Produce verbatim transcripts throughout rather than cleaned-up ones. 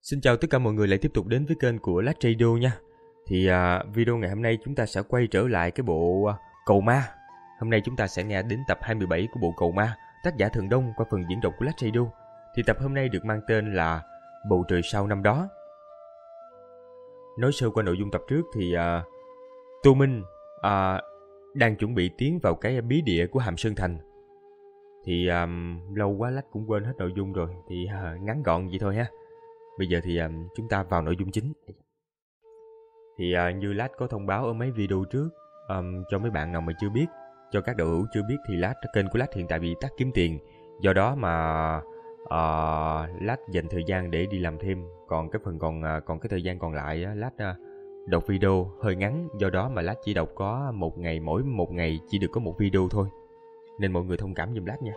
Xin chào tất cả mọi người lại tiếp tục đến với kênh của Lát Radio nha. Thì à, video ngày hôm nay chúng ta sẽ quay trở lại cái bộ à, Cầu Ma. Hôm nay chúng ta sẽ nghe đến tập hai mươi bảy của bộ Cầu Ma, tác giả Thần Đông qua phần diễn đọc của Lát Radio. Thì tập hôm nay được mang tên là Bầu Trời Sao Năm Đó. Nói sơ qua nội dung tập trước thì à, Tô Minh à, đang chuẩn bị tiến vào cái bí địa của Hàm Sơn Thành. Thì à, lâu quá Lát cũng quên hết nội dung rồi, thì à, ngắn gọn vậy thôi ha. Bây giờ thì um, chúng ta vào nội dung chính. Thì uh, như Lát có thông báo ở mấy video trước, um, cho mấy bạn nào mà chưa biết, cho các đội hữu chưa biết thì Lát, kênh của Lát hiện tại bị tắt kiếm tiền. Do đó mà uh, Lát dành thời gian để đi làm thêm. Còn cái phần còn uh, còn cái thời gian còn lại uh, Lát uh, đọc video hơi ngắn. Do đó mà Lát chỉ đọc có một ngày, mỗi một ngày chỉ được có một video thôi. Nên mọi người thông cảm giùm Lát nha.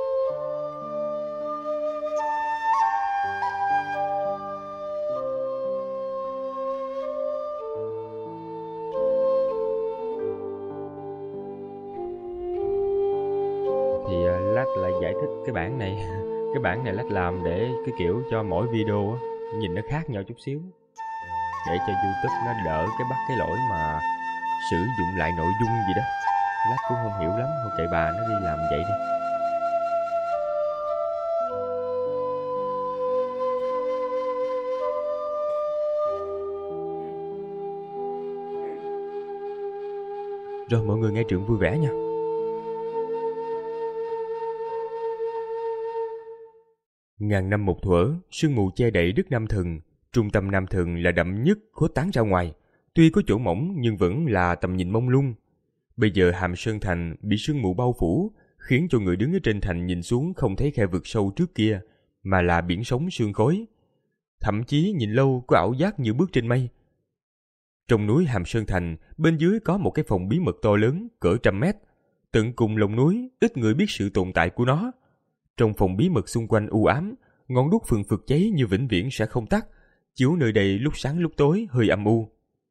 Lại giải thích cái bản này cái bản này Lát làm để cái kiểu cho mỗi video á, nhìn nó khác nhau chút xíu, để cho YouTube nó đỡ cái bắt cái lỗi mà sử dụng lại nội dung gì đó. Lát cũng không hiểu lắm, thôi kệ bà, nó đi làm vậy đi. Rồi mọi người nghe truyện vui vẻ nha. Ngàn năm một thuở, sương mù che đậy đất Nam Thần. Trung tâm Nam Thần là đậm nhất, khuếch tán ra ngoài. Tuy có chỗ mỏng nhưng vẫn là tầm nhìn mông lung. Bây giờ Hàm Sơn Thành bị sương mù bao phủ, khiến cho người đứng ở trên thành nhìn xuống không thấy khe vực sâu trước kia, mà là biển sóng sương khói. Thậm chí nhìn lâu có ảo giác như bước trên mây. Trong núi Hàm Sơn Thành, bên dưới có một cái phòng bí mật to lớn, cỡ trăm mét. Tận cùng lòng núi, ít người biết sự tồn tại của nó. Trong phòng bí mật xung quanh u ám, ngọn đuốc phừng phực cháy như vĩnh viễn sẽ không tắt, chiếu nơi đây lúc sáng lúc tối hơi âm u.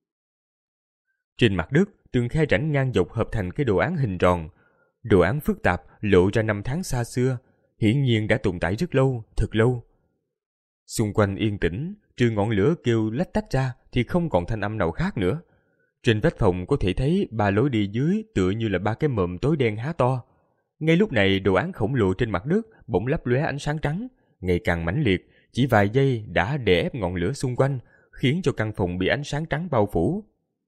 Trên mặt đất, từng khe rãnh ngang dọc hợp thành cái đồ án hình tròn. Đồ án phức tạp lộ ra năm tháng xa xưa, hiển nhiên đã tồn tại rất lâu, thật lâu. Xung quanh yên tĩnh, trừ ngọn lửa kêu lách tách ra thì không còn thanh âm nào khác nữa. Trên vách phòng có thể thấy ba lối đi dưới tựa như là ba cái mồm tối đen há to. Ngay lúc này, đồ án khổng lồ trên mặt đất bỗng lấp lóe ánh sáng trắng, ngày càng mãnh liệt, chỉ vài giây đã đè ép ngọn lửa xung quanh, khiến cho căn phòng bị ánh sáng trắng bao phủ.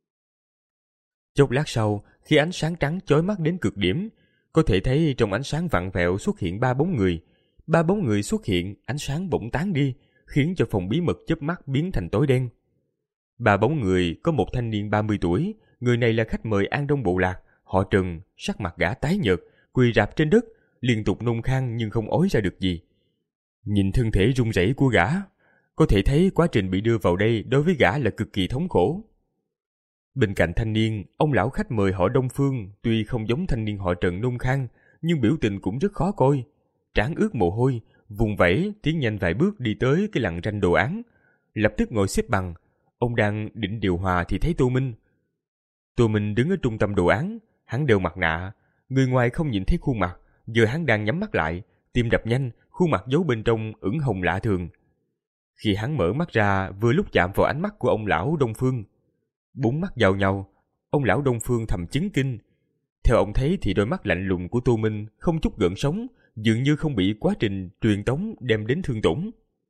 Chốc lát sau, khi ánh sáng trắng chói mắt đến cực điểm, có thể thấy trong ánh sáng vặn vẹo xuất hiện ba bóng người. Ba bóng người xuất hiện, ánh sáng bỗng tán đi, khiến cho phòng bí mật chớp mắt biến thành tối đen. Ba bóng người có một thanh niên ba mươi tuổi, người này là khách mời An Đông Bộ Lạc, họ Trần, sắc mặt gã tái nhợt, quỳ rạp trên đất, liên tục nôn khan nhưng không ói ra được gì. Nhìn thân thể run rẩy của gã, có thể thấy quá trình bị đưa vào đây đối với gã là cực kỳ thống khổ. Bên cạnh thanh niên, ông lão khách mời họ Đông Phương, tuy không giống thanh niên họ Trần nôn khan, nhưng biểu tình cũng rất khó coi. Trán ướt mồ hôi, vùng vẫy tiến nhanh vài bước đi tới cái lằn ranh đồ án, lập tức ngồi xếp bằng. Ông đang định điều hòa thì thấy Tô Minh. Tô Minh đứng ở trung tâm đồ án, hắn đeo mặt nạ. Người ngoài không nhìn thấy khuôn mặt, giờ hắn đang nhắm mắt lại, tim đập nhanh, khuôn mặt giấu bên trong ửng hồng lạ thường. Khi hắn mở mắt ra, vừa lúc chạm vào ánh mắt của ông lão Đông Phương. Bốn mắt giao nhau, ông lão Đông Phương thầm chấn kinh. Theo ông thấy thì đôi mắt lạnh lùng của Tô Minh không chút gợn sóng, dường như không bị quá trình truyền tống đem đến thương tổn.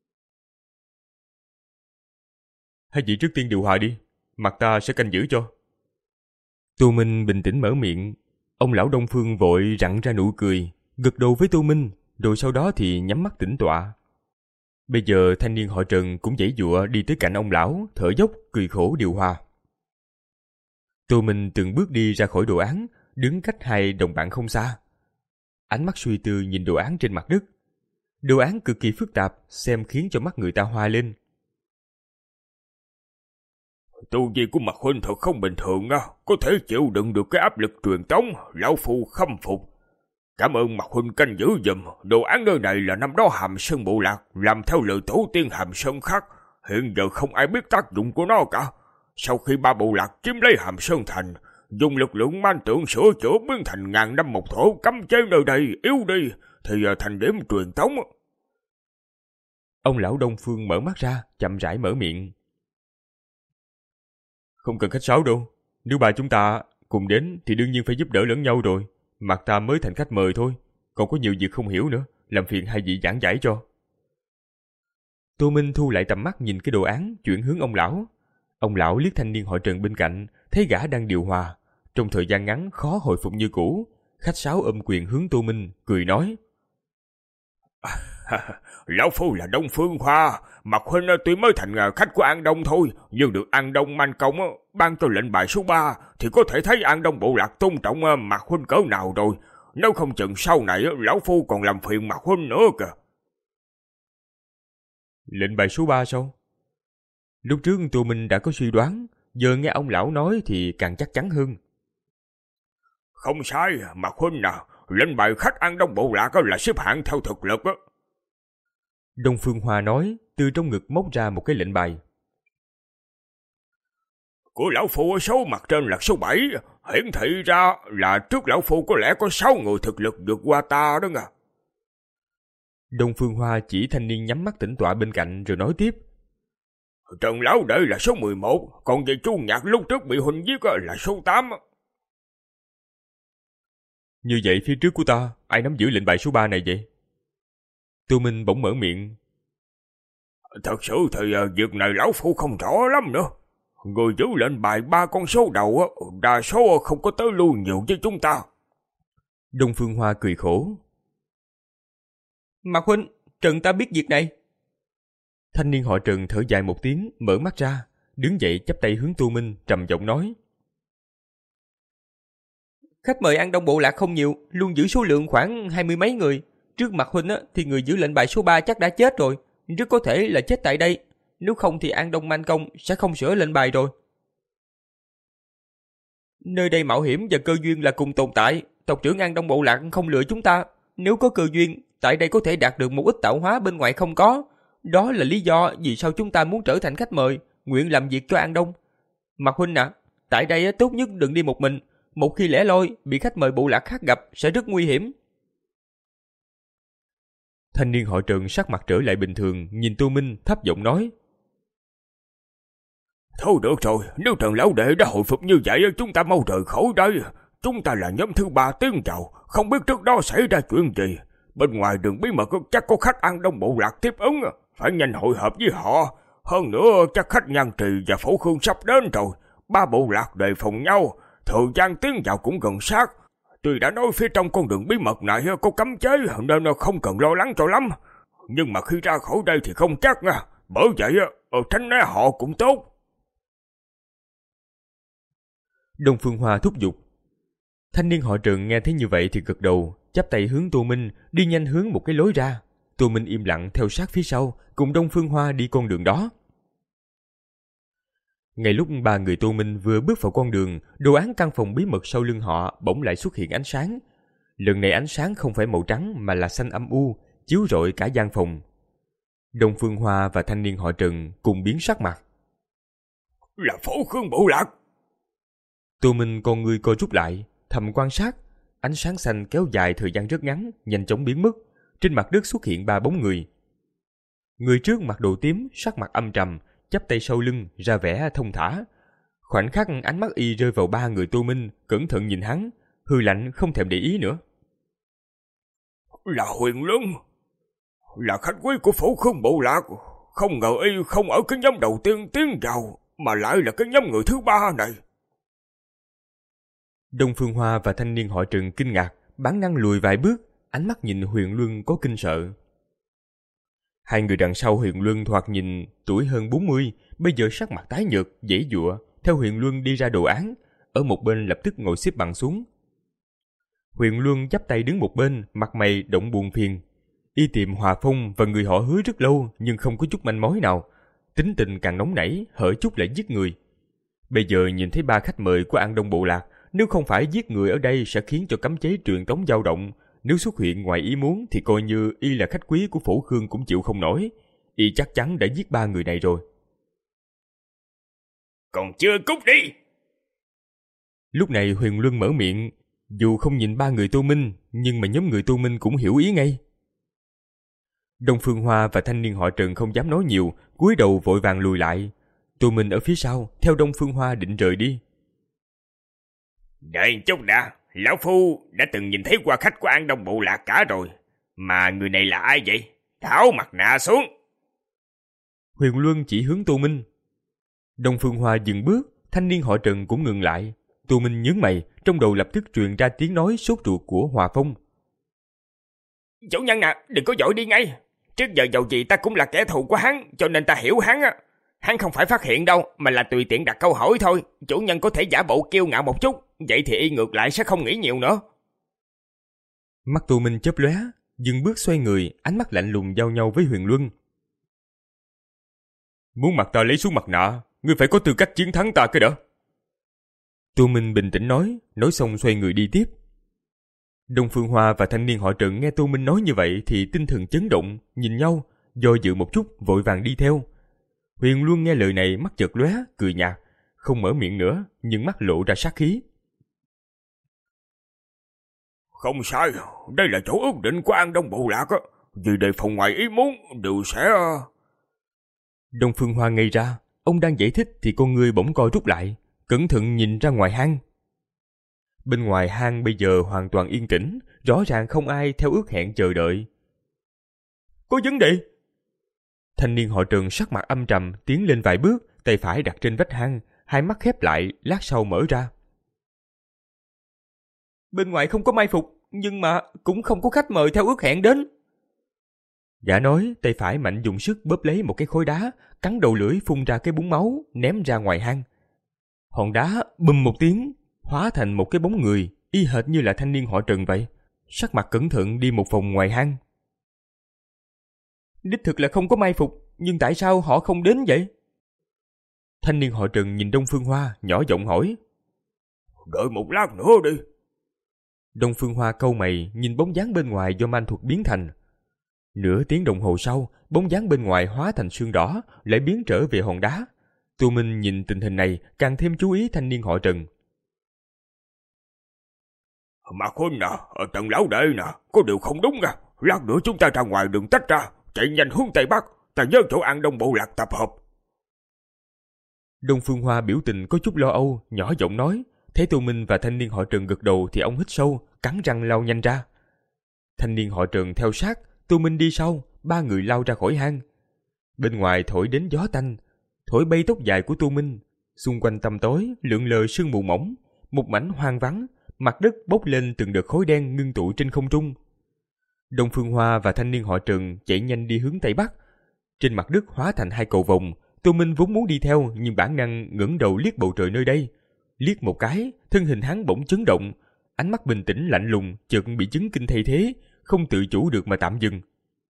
Hai vị trước tiên điều hòa đi, mặt ta sẽ canh giữ cho. Tô Minh bình tĩnh mở miệng. Ông lão Đông Phương vội rặn ra nụ cười, gật đầu với Tô Minh, rồi sau đó thì nhắm mắt tĩnh tọa. Bây giờ thanh niên họ Trần cũng giãy giụa đi tới cạnh ông lão, thở dốc, cười khổ điều hòa. Tô Minh từng bước đi ra khỏi đồ án, đứng cách hai đồng bạn không xa. Ánh mắt suy tư nhìn đồ án trên mặt đất. Đồ án cực kỳ phức tạp, xem khiến cho mắt người ta hoa lên. Tu vi của Mạc Huynh thật không bình thường á, có thể chịu đựng được cái áp lực truyền tống, lão phu khâm phục. Cảm ơn Mạc Huynh canh giữ giùm, đồ án nơi này là năm đó Hàm Sơn Bộ Lạc làm theo lời tổ tiên Hàm Sơn khác, hiện giờ không ai biết tác dụng của nó cả. Sau khi ba bộ lạc chiếm lấy Hàm Sơn Thành, dùng lực lượng man tượng sửa chữa biến thành ngàn năm một thổ, cấm chế nơi đây yếu đi thì thành điểm truyền tống. Ông lão Đông Phương mở mắt ra, chậm rãi mở miệng. Không cần khách sáo đâu. Nếu ba chúng ta cùng đến thì đương nhiên phải giúp đỡ lẫn nhau rồi. Mặt ta mới thành khách mời thôi. Còn có nhiều việc không hiểu nữa. Làm phiền hai vị giảng giải cho. Tô Minh thu lại tầm mắt nhìn cái đồ án, chuyển hướng ông lão. Ông lão liếc thanh niên họ Trần bên cạnh, thấy gã đang điều hòa. Trong thời gian ngắn khó hồi phục như cũ. Khách sáo ôm quyền hướng Tô Minh, cười nói. Lão phu là Đông Phương Hoa. Mạc huynh tuy mới thành khách của An Đông thôi, nhưng được An Đông Man Công ban cho lệnh bài số ba, thì có thể thấy An Đông bộ lạc tôn trọng Mạc huynh cỡ nào rồi. Nếu không chừng sau này lão phu còn làm phiền Mạc huynh nữa kìa. Lệnh bài số ba sao? Lúc trước Tô Minh đã có suy đoán, giờ nghe ông lão nói thì càng chắc chắn hơn. Không sai, Mạc huynh nào, lệnh bài khách An Đông bộ lạc là xếp hạng theo thực lực. Đông Phương Hoa nói, từ trong ngực móc ra một cái lệnh bài. Của lão phu số mặt trên là số bảy, hiển thị ra là trước lão phu có lẽ có sáu người thực lực vượt qua ta đó nha. Đông Phương Hoa chỉ thanh niên nhắm mắt tĩnh tọa bên cạnh rồi nói tiếp. Trần lão đệ là số mười một, còn về Chu Nhạc lúc trước bị huynh giết là số tám. Như vậy phía trước của ta, ai nắm giữ lệnh bài số ba này vậy? Tô Minh bỗng mở miệng. Thật sự thì việc này lão phu không rõ lắm nữa. Người giữ lệnh bài ba con số đầu, đa số không có tới lui nhiều với chúng ta. Đông Phương Hoa cười khổ. Mạc huynh, Trần ta biết việc này. Thanh niên họ Trần thở dài một tiếng, mở mắt ra, đứng dậy chắp tay hướng Tô Minh, trầm giọng nói. Khách mời An Đông bộ lạc không nhiều, luôn giữ số lượng khoảng hai mươi mấy người. Trước mặt huynh á, thì người giữ lệnh bài số ba chắc đã chết rồi, rất có thể là chết tại đây. Nếu không thì An Đông Man Công sẽ không sửa lệnh bài rồi. Nơi đây mạo hiểm và cơ duyên là cùng tồn tại. Tộc trưởng An Đông bộ lạc không lừa chúng ta. Nếu có cơ duyên, tại đây có thể đạt được một ít tạo hóa bên ngoài không có. Đó là lý do vì sao chúng ta muốn trở thành khách mời, nguyện làm việc cho An Đông. Mạc huynh ạ, à, tại đây tốt nhất đừng đi một mình. Một khi lẻ loi, bị khách mời bộ lạc khác gặp sẽ rất nguy hiểm. Thanh niên họ Trần sắc mặt trở lại bình thường, nhìn Tô Minh thấp giọng nói. Thôi được rồi, nếu Trần lão đệ đã hồi phục như vậy, chúng ta mau rời khỏi đây. Chúng ta là nhóm thứ ba tiến vào, không biết trước đó xảy ra chuyện gì. Bên ngoài đường bí mật chắc có khách An Đông bộ lạc tiếp ứng, phải nhanh hội hợp với họ. Hơn nữa chắc khách Nhan Trì và Phổ Khương sắp đến rồi. Ba bộ lạc đề phòng nhau, thời gian tiến vào cũng gần sát. Tuy đã nói phía trong con đường bí mật này có cấm chế nên không cần lo lắng cho lắm. Nhưng mà khi ra khỏi đây thì không chắc nha. Bởi vậy ở tránh né họ cũng tốt. Đông Phương Hoa thúc giục. Thanh niên họ Trần nghe thấy như vậy thì gật đầu, chắp tay hướng Tô Minh, đi nhanh hướng một cái lối ra. Tô Minh im lặng theo sát phía sau, cùng Đông Phương Hoa đi con đường đó. Ngay lúc ba người Tô Minh vừa bước vào con đường, đồ án căn phòng bí mật sau lưng họ bỗng lại xuất hiện ánh sáng. Lần này ánh sáng không phải màu trắng mà là xanh âm u, chiếu rọi cả gian phòng. Đông Phương Hoa và thanh niên họ Trần cùng biến sắc mặt. Là Phổ Khương bộ lạc. Tô Minh con người co rút lại, thầm quan sát. Ánh sáng xanh kéo dài thời gian rất ngắn, nhanh chóng biến mất. Trên mặt đất xuất hiện ba bóng người. Người trước mặc đồ tím, sắc mặt âm trầm, chắp tay sau lưng, ra vẻ thông thả. Khoảnh khắc ánh mắt y rơi vào ba người Tô Minh, cẩn thận nhìn hắn, hư lạnh không thèm để ý nữa. Là Huyền Luân, là khách quý của Phổ Khương bộ lạc. Không ngờ y không ở cái nhóm đầu tiên tiến vào, mà lại là cái nhóm người thứ ba này. Đông Phương Hoa và thanh niên họ Trần kinh ngạc, bản năng lùi vài bước, ánh mắt nhìn Huyền Luân có kinh sợ. Hai người đằng sau Huyền Luân thoạt nhìn tuổi hơn bốn mươi, bây giờ sắc mặt tái nhợt, giãy giụa, theo Huyền Luân đi ra đồ án, ở một bên lập tức ngồi xếp bằng xuống. Huyền Luân chắp tay đứng một bên, mặt mày động buồn phiền. Y tìm Hòa Phong và người họ Hứa rất lâu nhưng không có chút manh mối nào, tính tình càng nóng nảy, hở chút lại giết người. Bây giờ nhìn thấy ba khách mời của An Đông bộ lạc, nếu không phải giết người ở đây sẽ khiến cho cấm chế truyền tống dao động, nếu xuất hiện ngoài ý muốn thì coi như y là khách quý của Phổ Khương cũng chịu không nổi. Y chắc chắn đã giết ba người này rồi. Còn chưa cút đi! Lúc này Huyền Luân mở miệng, dù không nhìn ba người Tô Minh, nhưng mà nhóm người Tô Minh cũng hiểu ý ngay. Đông Phương Hoa và thanh niên họ Trần không dám nói nhiều, cúi đầu vội vàng lùi lại. Tô Minh ở phía sau, theo Đông Phương Hoa định rời đi. Đợi chút đã, lão phu đã từng nhìn thấy qua khách của An Đông bộ lạc cả rồi. Mà người này là ai vậy? Tháo mặt nạ xuống. Huyền Luân chỉ hướng Tô Minh. Đông Phương Hoa dừng bước, thanh niên họ Trần cũng ngừng lại. Tô Minh nhướng mày, trong đầu lập tức truyền ra tiếng nói sốt ruột của Hòa Phong. Chủ nhân à, đừng có vội đi ngay. Trước giờ dầu gì ta cũng là kẻ thù của hắn, cho nên ta hiểu hắn á. Hắn không phải phát hiện đâu, mà là tùy tiện đặt câu hỏi thôi. Chủ nhân có thể giả bộ kiêu ngạo một chút, vậy thì y ngược lại sẽ không nghĩ nhiều nữa. Mắt Tô Minh chớp lóe, dừng bước xoay người, ánh mắt lạnh lùng giao nhau với Huyền Luân. Muốn mặt ta lấy xuống mặt nạ, ngươi phải có tư cách chiến thắng ta cái đó. Tô Minh bình tĩnh nói, nói xong xoay người đi tiếp. Đông Phương Hoa và thanh niên họ Trần nghe Tô Minh nói như vậy thì tinh thần chấn động, nhìn nhau, do dự một chút, vội vàng đi theo. Huyền Luân nghe lời này mắt chợt lóe, cười nhạt, không mở miệng nữa, nhưng mắt lộ ra sát khí. Không sai, đây là chỗ ước định của An Đông bộ lạc á, vì đề phòng ngoài ý muốn đều sẽ... Đông Phương Hoa ngây ra, ông đang giải thích thì con người bỗng co rút lại, cẩn thận nhìn ra ngoài hang. Bên ngoài hang bây giờ hoàn toàn yên tĩnh, rõ ràng không ai theo ước hẹn chờ đợi. Có vấn đề? Thanh niên họ Trần sắc mặt âm trầm tiến lên vài bước, tay phải đặt trên vách hang, hai mắt khép lại, lát sau mở ra. Bên ngoài không có mai phục, nhưng mà cũng không có khách mời theo ước hẹn đến. Gã nói, tay phải mạnh dùng sức bóp lấy một cái khối đá, cắn đầu lưỡi phun ra cái búng máu, ném ra ngoài hang. Hòn đá bùm một tiếng, hóa thành một cái bóng người, y hệt như là thanh niên họ Trần vậy. Sắc mặt cẩn thận đi một vòng ngoài hang. Đích thực là không có mai phục, nhưng tại sao họ không đến vậy? Thanh niên họ Trần nhìn Đông Phương Hoa, nhỏ giọng hỏi. Đợi một lát nữa đi. Đông Phương Hoa cau mày nhìn bóng dáng bên ngoài do man thuật biến thành. Nửa tiếng đồng hồ sau, bóng dáng bên ngoài hóa thành sương đỏ, lại biến trở về hòn đá. Tô Minh nhìn tình hình này, càng thêm chú ý thanh niên họ Trần. Mà Khuynh nè, ở tầng lão đệ nè, có điều không đúng nha. Lát nữa chúng ta ra ngoài đường tách ra, chạy nhanh hướng Tây Bắc, ta nhớ chỗ An Đông bộ lạc tập hợp. Đông Phương Hoa biểu tình có chút lo âu, nhỏ giọng nói. Thấy Tô Minh và thanh niên họ Trần gật đầu thì ông hít sâu, cắn răng lao nhanh ra. Thanh niên họ Trần theo sát, Tô Minh đi sau, ba người lao ra khỏi hang. Bên ngoài thổi đến gió tanh, thổi bay tóc dài của Tô Minh. Xung quanh tăm tối, lượn lờ sương mù mỏng, một mảnh hoang vắng, mặt đất bốc lên từng đợt khói đen ngưng tụ trên không trung. Đông Phương Hoa và thanh niên họ Trần chạy nhanh đi hướng Tây Bắc. Trên mặt đất hóa thành hai cầu vồng. Tô Minh vốn muốn đi theo, nhưng bản năng ngẩng đầu liếc bầu trời nơi đây. Liếc một cái, thân hình hắn bỗng chấn động, ánh mắt bình tĩnh lạnh lùng, chợt bị chấn kinh thay thế, không tự chủ được mà tạm dừng.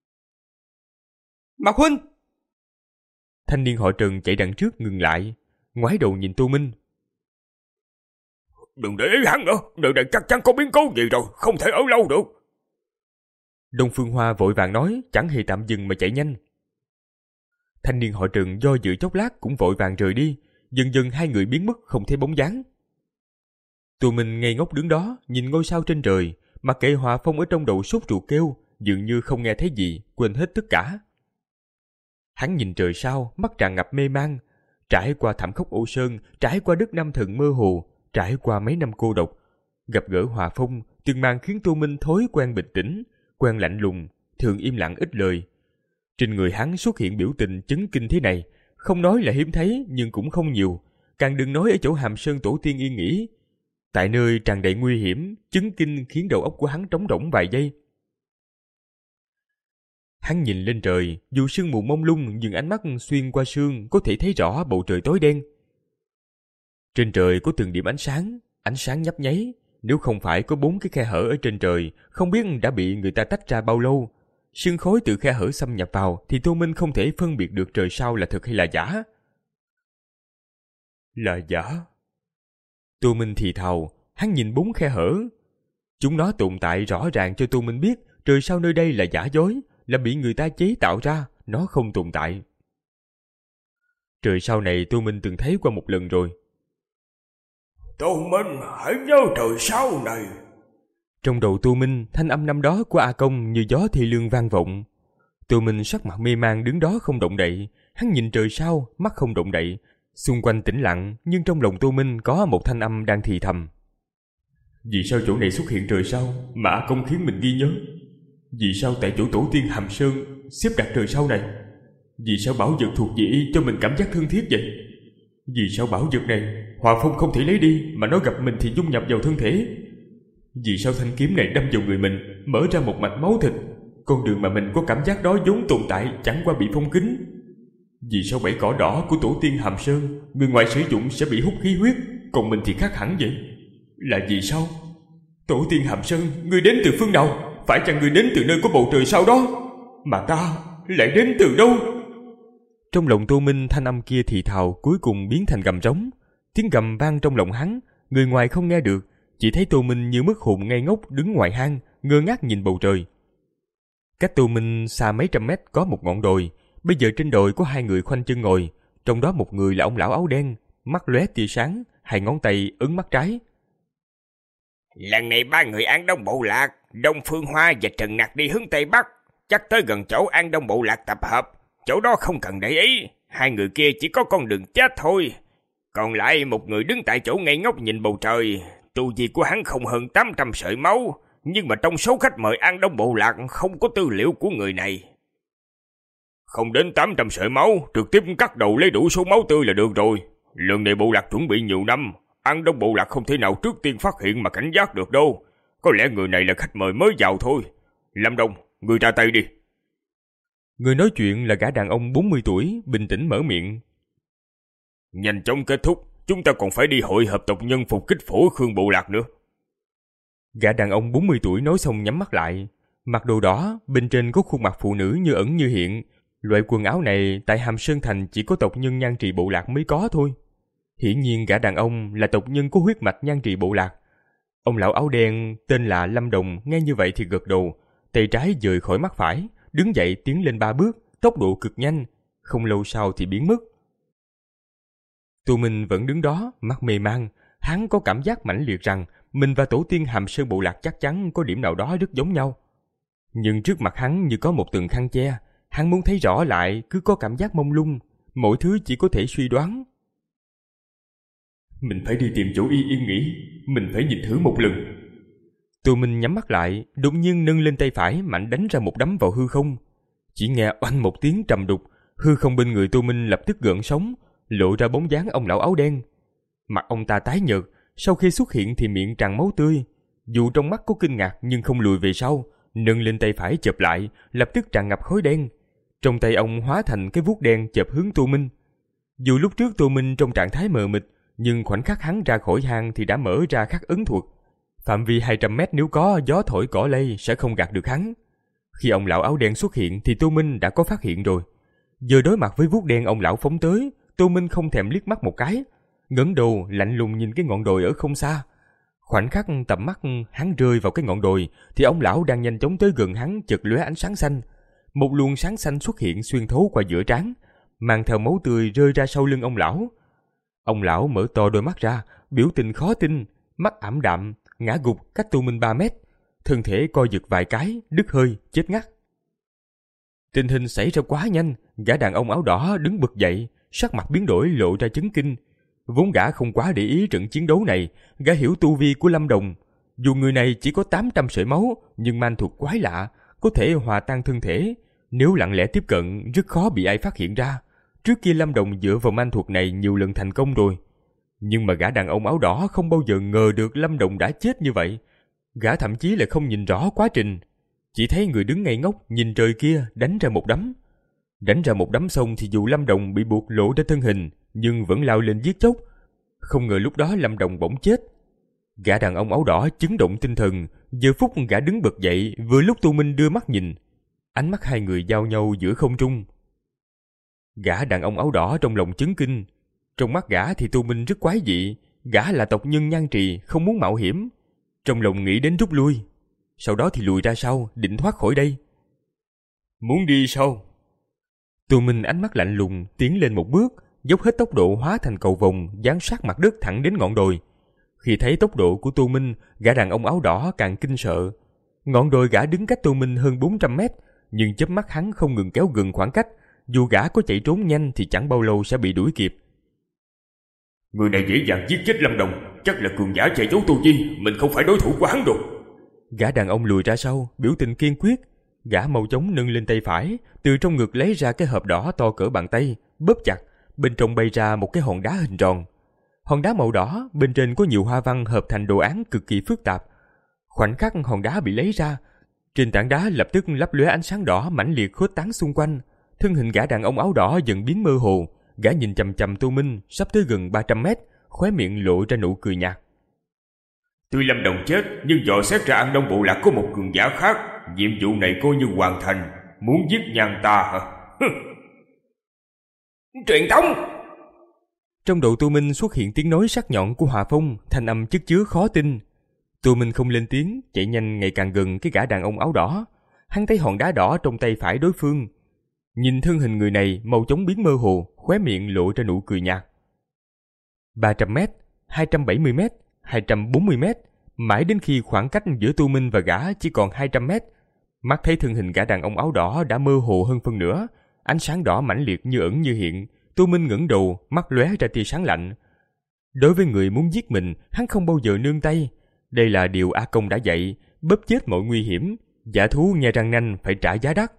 Mạc huynh! Thanh niên họ Trần chạy đằng trước ngừng lại, ngoái đầu nhìn Tô Minh. Đừng để ý hắn nữa, nơi này chắc chắn có biến cố gì rồi, không thể ở lâu được. Đông Phương Hoa vội vàng nói, chẳng hề tạm dừng mà chạy nhanh. Thanh niên họ Trần do dự chốc lát cũng vội vàng rời đi, dần dần hai người biến mất không thấy bóng dáng. Tô Minh ngây ngốc đứng đó, nhìn ngôi sao trên trời, mặc kệ Hòa Phong ở trong đầu sốt ruột kêu, dường như không nghe thấy gì, quên hết tất cả. Hắn nhìn trời sao, mắt tràn ngập mê man, trải qua thảm khốc Ô Sơn, trải qua đất Nam Thần mơ hồ, trải qua mấy năm cô độc, gặp gỡ Hòa Phong, từng màn khiến Tô Minh thói quen bình tĩnh, quen lạnh lùng, thường im lặng ít lời. Trên người hắn xuất hiện biểu tình chấn kinh thế này, không nói là hiếm thấy nhưng cũng không nhiều, càng đừng nói ở chỗ Hàm Sơn tổ tiên yên nghỉ. Tại nơi tràn đầy nguy hiểm, chấn kinh khiến đầu óc của hắn trống rỗng vài giây. Hắn nhìn lên trời, dù sương mù mông lung nhưng ánh mắt xuyên qua sương có thể thấy rõ bầu trời tối đen. Trên trời có từng điểm ánh sáng, ánh sáng nhấp nháy. Nếu không phải có bốn cái khe hở ở trên trời, không biết đã bị người ta tách ra bao lâu. Sương khói từ khe hở xâm nhập vào thì Tô Minh không thể phân biệt được trời sao là thật hay là giả. Là giả. Tô Minh thì thào, hắn nhìn bốn khe hở. Chúng nó tồn tại rõ ràng cho Tô Minh biết trời sao nơi đây là giả dối, là bị người ta chế tạo ra, nó không tồn tại. Trời sao này Tô Minh từng thấy qua một lần rồi. Tô Minh, hãy nhớ trời sao này. Trong đầu Tô Minh, thanh âm năm đó của A Công như gió thì lương vang vọng. Tô Minh sắc mặt mê man đứng đó không động đậy, hắn nhìn trời sao, mắt không động đậy. Xung quanh tĩnh lặng, nhưng trong lòng Tô Minh có một thanh âm đang thì thầm. Vì sao chỗ này xuất hiện trời sao mà A Công khiến mình ghi nhớ? Vì sao tại chỗ tổ tiên Hàm Sơn xếp đặt trời sao này? Vì sao bảo vật thuộc về y cho mình cảm giác thân thiết vậy? Vì sao bảo vật này Hòa Phong không thể lấy đi, mà nó gặp mình thì dung nhập vào thân thể? Vì sao thanh kiếm này đâm vào người mình, mở ra một mạch máu thịt? Con đường mà mình có cảm giác đó vốn tồn tại chẳng qua bị phong kín. Vì sao bẫy cỏ đỏ của tổ tiên Hàm Sơn người ngoài sử dụng sẽ bị hút khí huyết, còn mình thì khác hẳn vậy? Là vì sao? Tổ tiên Hàm Sơn, ngươi đến từ phương nào? Phải chăng ngươi đến từ nơi có bầu trời sao đó? Mà ta lại đến từ đâu? Trong lòng Tô Minh, thanh âm kia thì thào cuối cùng biến thành gầm trống. Tiếng gầm vang trong lòng hắn, người ngoài không nghe được, chỉ thấy Tô Minh như mất hồn ngây ngốc đứng ngoài hang, ngơ ngác nhìn bầu trời. Cách Tô Minh xa mấy trăm mét có một ngọn đồi, bây giờ trên đồi có hai người khoanh chân ngồi, trong đó một người là ông lão áo đen, mắt lóe tia sáng, hai ngón tay ấn mắt trái. Lần này ba người An Đông Bộ Lạc, Đông Phương Hoa và Trần Nặc đi hướng Tây Bắc, chắc tới gần chỗ An Đông Bộ Lạc tập hợp. Chỗ đó không cần để ý, hai người kia chỉ có con đường chết thôi. Còn lại một người đứng tại chỗ ngây ngốc nhìn bầu trời, tu vi của hắn không hơn tám trăm sợi máu, nhưng mà trong số khách mời An Đông Bộ Lạc không có tư liệu của người này. Không đến tám trăm sợi máu, trực tiếp cắt đầu lấy đủ số máu tươi là được rồi. Lần này bộ lạc chuẩn bị nhiều năm, An Đông Bộ Lạc không thể nào trước tiên phát hiện mà cảnh giác được đâu. Có lẽ người này là khách mời mới vào thôi. Lâm Đông, người ra tay đi. Người nói chuyện là gã đàn ông bốn mươi tuổi, bình tĩnh mở miệng. Nhanh chóng kết thúc, chúng ta còn phải đi hội hợp tộc nhân phục kích Phổ Khương Bộ Lạc nữa. Gã đàn ông bốn mươi tuổi nói xong nhắm mắt lại. Mặc đồ đỏ, bên trên có khuôn mặt phụ nữ như ẩn như hiện. Loại quần áo này tại Hàm Sơn Thành chỉ có tộc nhân Nhan Trì Bộ Lạc mới có thôi. Hiển nhiên gã đàn ông là tộc nhân có huyết mạch Nhan Trì Bộ Lạc. Ông lão áo đen tên là Lâm Đồng nghe như vậy thì gật đầu, tay trái dời khỏi mắt phải, đứng dậy tiến lên ba bước, tốc độ cực nhanh, không lâu sau thì biến mất. Tô Minh vẫn đứng đó, mắt mê man, hắn có cảm giác mãnh liệt rằng mình và tổ tiên Hàm Sơn Bộ Lạc chắc chắn có điểm nào đó rất giống nhau. Nhưng trước mặt hắn như có một tầng khăn che, hắn muốn thấy rõ lại cứ có cảm giác mông lung, mọi thứ chỉ có thể suy đoán. Mình phải đi tìm chỗ y yên nghỉ, mình phải nhìn thử một lần. Tô Minh nhắm mắt lại, đột nhiên nâng lên tay phải mạnh đánh ra một đấm vào hư không. Chỉ nghe oanh một tiếng trầm đục, hư không bên người Tô Minh lập tức gợn sóng, lộ ra bóng dáng ông lão áo đen. Mặt ông ta tái nhợt, sau khi xuất hiện thì miệng tràn máu tươi. Dù trong mắt có kinh ngạc nhưng không lùi về sau, nâng lên tay phải chộp lại, lập tức tràn ngập khói đen. Trong tay ông hóa thành cái vuốt đen chộp hướng Tô Minh. Dù lúc trước Tô Minh trong trạng thái mờ mịt, nhưng khoảnh khắc hắn ra khỏi hang thì đã mở ra khắc ấn thuật. Phạm vi hai trăm mét nếu có gió thổi cỏ lay sẽ không gạt được hắn. Khi ông lão áo đen xuất hiện thì Tô Minh đã có phát hiện rồi. Giờ đối mặt với vuốt đen ông lão phóng tới, Tô Minh không thèm liếc mắt một cái, ngẩng đầu lạnh lùng nhìn cái ngọn đồi ở không xa. Khoảnh khắc tầm mắt hắn rơi vào cái ngọn đồi thì ông lão đang nhanh chóng tới gần hắn chợt lóe ánh sáng xanh. Một luồng sáng xanh xuất hiện xuyên thấu qua giữa trán, mang theo máu tươi rơi ra sau lưng ông lão. Ông lão mở to đôi mắt ra, biểu tình khó tin, mắt ảm đạm, ngã gục cách Tô Minh ba mét, thân thể co giật vài cái, đứt hơi, chết ngắt. Tình hình xảy ra quá nhanh, gã đàn ông áo đỏ đứng bật dậy, sắc mặt biến đổi lộ ra chấn kinh. Vốn gã không quá để ý trận chiến đấu này, gã hiểu tu vi của Lâm Đồng. Dù người này chỉ có tám trăm sợi máu, nhưng man thuật quái lạ, có thể hòa tan thân thể. Nếu lặng lẽ tiếp cận, rất khó bị ai phát hiện ra. Trước kia Lâm Đồng dựa vào man thuật này nhiều lần thành công rồi. Nhưng mà gã đàn ông áo đỏ không bao giờ ngờ được Lâm Đồng đã chết như vậy. Gã thậm chí là không nhìn rõ quá trình. Chỉ thấy người đứng ngây ngốc nhìn trời kia đánh ra một đấm. Đánh ra một đấm xong thì dù Lâm Đồng bị buộc lộ ra thân hình, nhưng vẫn lao lên giết chóc. Không ngờ lúc đó Lâm Đồng bỗng chết. Gã đàn ông áo đỏ chấn động tinh thần. Giờ phút gã đứng bật dậy, vừa lúc Tô Minh đưa mắt nhìn. Ánh mắt hai người giao nhau giữa không trung. Gã đàn ông áo đỏ trong lòng chấn kinh. Trong mắt gã thì Tô Minh rất quái dị. Gã là tộc nhân Nhan Trì, không muốn mạo hiểm. Trong lòng nghĩ đến rút lui. Sau đó thì lùi ra sau, định thoát khỏi đây. Muốn đi sao? Tô Minh ánh mắt lạnh lùng, tiến lên một bước, dốc hết tốc độ hóa thành cầu vồng, giáng sát mặt đất thẳng đến ngọn đồi. Khi thấy tốc độ của Tô Minh, gã đàn ông áo đỏ càng kinh sợ. Ngọn đồi gã đứng cách Tô Minh hơn bốn trăm mét, nhưng chớp mắt hắn không ngừng kéo gần khoảng cách, dù gã có chạy trốn nhanh thì chẳng bao lâu sẽ bị đuổi kịp. Người này dễ dàng giết chết Lâm Đồng, chắc là cường giả che giấu tu vi, mình không phải đối thủ của hắn rồi. Gã đàn ông lùi ra sau, biểu tình kiên quyết. Gã mau chóng nâng lên tay phải, từ trong ngực lấy ra cái hộp đỏ to cỡ bàn tay, bóp chặt, bên trong bay ra một cái hòn đá hình tròn. Hòn đá màu đỏ, bên trên có nhiều hoa văn hợp thành đồ án cực kỳ phức tạp. Khoảnh khắc hòn đá bị lấy ra, trên tảng đá lập tức lấp lóe ánh sáng đỏ mãnh liệt khuếch tán xung quanh. Thân hình gã đàn ông áo đỏ dần biến mơ hồ, gã nhìn chằm chằm Tô Minh, sắp tới gần ba trăm mét, khóe miệng lộ ra nụ cười nhạt. Tuy Lâm Đồng chết, nhưng dò xét ra An Đông bộ lạc có một cường giả khác, nhiệm vụ này coi như hoàn thành. Muốn giết nhan ta hả? Truyền tống! Trong đầu Tô Minh xuất hiện tiếng nói sắc nhọn của Hòa Phong, thanh âm chất chứa khó tin. Tô Minh không lên tiếng, chạy nhanh ngày càng gần cái gã đàn ông áo đỏ. Hắn thấy hòn đá đỏ trong tay phải đối phương, nhìn thân hình người này mau chóng biến mơ hồ, khóe miệng lộ ra nụ cười nhạt. ba trăm mét, hai trăm bảy mươi mét, hai trăm bốn mươi mét, mãi đến khi khoảng cách giữa Tô Minh và gã chỉ còn hai trăm mét, mắt thấy thân hình gã đàn ông áo đỏ đã mơ hồ hơn phân nửa, ánh sáng đỏ mãnh liệt như ẩn như hiện. Tô Minh ngẩng đầu, mắt lóe ra tia sáng lạnh. Đối với người muốn giết mình, hắn không bao giờ nương tay. Đây là điều A Công đã dạy, bóp chết mọi nguy hiểm, dã thú nhe răng nanh phải trả giá đắt.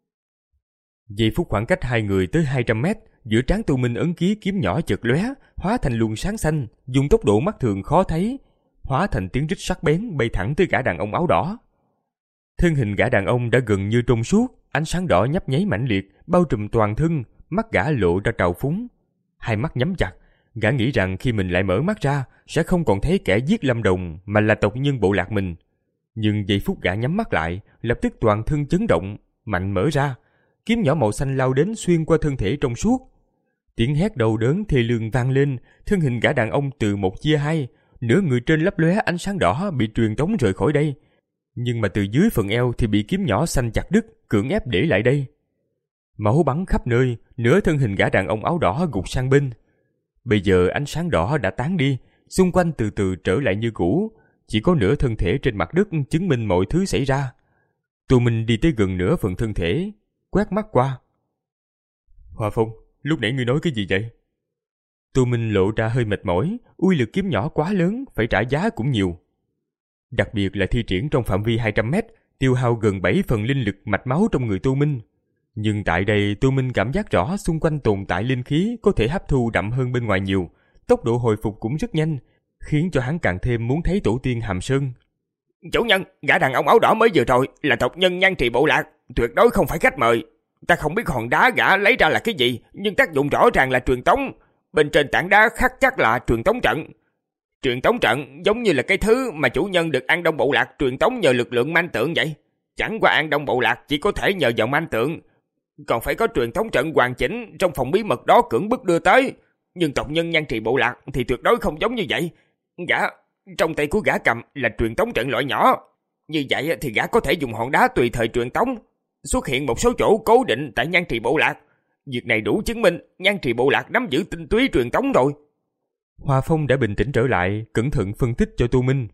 Giây phút khoảng cách hai người tới hai trăm mét, giữa trán Tô Minh ấn ký kiếm nhỏ chợt lóe, hóa thành luồng sáng xanh, dùng tốc độ mắt thường khó thấy, hóa thành tiếng rít sắc bén bay thẳng tới gã đàn ông áo đỏ. Thân hình gã đàn ông đã gần như trong suốt, ánh sáng đỏ nhấp nháy mãnh liệt, bao trùm toàn thân, mắt gã lộ ra trào phúng. Hai mắt nhắm chặt, gã nghĩ rằng khi mình lại mở mắt ra, sẽ không còn thấy kẻ giết Lâm Đồng mà là tộc nhân bộ lạc mình. Nhưng giây phút gã nhắm mắt lại, lập tức toàn thân chấn động, mạnh mở ra, kiếm nhỏ màu xanh lao đến xuyên qua thân thể trong suốt. Tiếng hét đau đớn thê lương vang lên, thân hình gã đàn ông từ một chia hai, nửa người trên lấp lóe ánh sáng đỏ bị truyền tống rời khỏi đây, nhưng mà từ dưới phần eo thì bị kiếm nhỏ xanh chặt đứt, cưỡng ép để lại đây. Máu bắn khắp nơi, nửa thân hình gã đàn ông áo đỏ gục sang bên. Bây giờ ánh sáng đỏ đã tán đi, xung quanh từ từ trở lại như cũ, chỉ có nửa thân thể trên mặt đất chứng minh mọi thứ xảy ra. Tô Minh đi tới gần nửa phần thân thể, quét mắt qua. Hòa Phong, lúc nãy ngươi nói cái gì vậy? Tô Minh lộ ra hơi mệt mỏi, uy lực kiếm nhỏ quá lớn, phải trả giá cũng nhiều. Đặc biệt là thi triển trong phạm vi hai trăm mét, tiêu hao gần bảy phần linh lực mạch máu trong người Tô Minh. Nhưng tại đây Tô Minh cảm giác rõ xung quanh tồn tại linh khí có thể hấp thu đậm hơn bên ngoài nhiều, tốc độ hồi phục cũng rất nhanh, khiến cho hắn càng thêm muốn thấy tổ tiên Hàm Sơn. Chủ nhân, gã đàn ông áo đỏ mới vừa rồi là tộc nhân Nhan Trì bộ lạc, tuyệt đối không phải khách mời. Ta không biết hòn đá gã lấy ra là cái gì, nhưng tác dụng rõ ràng là truyền tống. Bên trên tảng đá khắc chắc là truyền tống trận. Truyền tống trận giống như là cái thứ mà chủ nhân được An Đông bộ lạc truyền tống nhờ lực lượng manh tượng vậy. Chẳng qua An Đông bộ lạc chỉ có thể nhờ vào manh tượng, còn phải có truyền tống trận hoàn chỉnh trong phòng bí mật đó cưỡng bức đưa tới. Nhưng tộc nhân Nhan Trì bộ lạc thì tuyệt đối không giống như vậy. Gã, trong tay của gã cầm là truyền tống trận loại nhỏ. Như vậy thì gã có thể dùng hòn đá tùy thời truyền tống, xuất hiện một số chỗ cố định tại Nhan Trì bộ lạc. Việc này đủ chứng minh Nhan Trì bộ lạc nắm giữ tinh túy truyền tống rồi. Hòa Phong đã bình tĩnh trở lại, cẩn thận phân tích cho Tô Minh.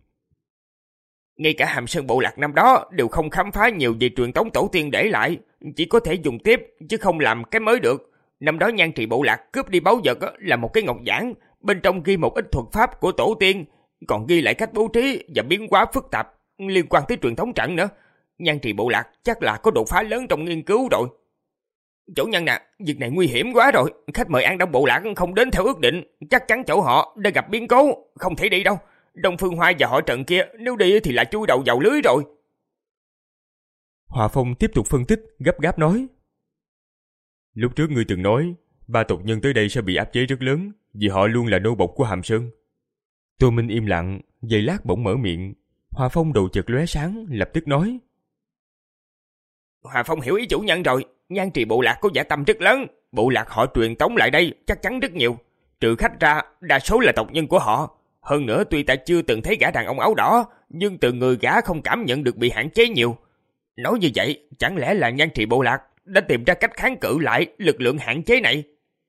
Ngay cả Hàm Sơn bộ lạc năm đó đều không khám phá nhiều về truyền tống tổ tiên để lại, chỉ có thể dùng tiếp chứ không làm cái mới được. Năm đó Nhan Trì bộ lạc cướp đi báu vật là một cái ngọc giản, bên trong ghi một ít thuật pháp của tổ tiên, còn ghi lại cách bố trí và biến hóa phức tạp liên quan tới truyền thống trận nữa. Nhan Trì bộ lạc chắc là có đột phá lớn trong nghiên cứu rồi. Chủ nhân nè, việc này nguy hiểm quá rồi. Khách mời An Đông bộ lạc không đến theo ước định, chắc chắn chỗ họ đã gặp biến cố, không thể đi đâu. Đông Phương Hoa và họ Trần kia nếu đi thì là chui đầu vào lưới rồi. Hòa Phong tiếp tục phân tích, gấp gáp nói. Lúc trước ngươi từng nói, ba tộc nhân tới đây sẽ bị áp chế rất lớn, vì họ luôn là nô bộc của Hàm Sơn. Tô Minh im lặng, giây lát bỗng mở miệng. Hòa Phong đầu chợt lóe sáng, lập tức nói. Hòa Phong hiểu ý chủ nhân rồi. Nhan Trì bộ lạc có dã tâm rất lớn, bộ lạc họ truyền tống lại đây chắc chắn rất nhiều. Trừ khách ra, đa số là tộc nhân của họ. Hơn nữa tuy ta chưa từng thấy gã đàn ông áo đỏ, nhưng từ người gã không cảm nhận được bị hạn chế nhiều. Nói như vậy, chẳng lẽ là Nhan Trì bộ lạc đã tìm ra cách kháng cự lại lực lượng hạn chế này?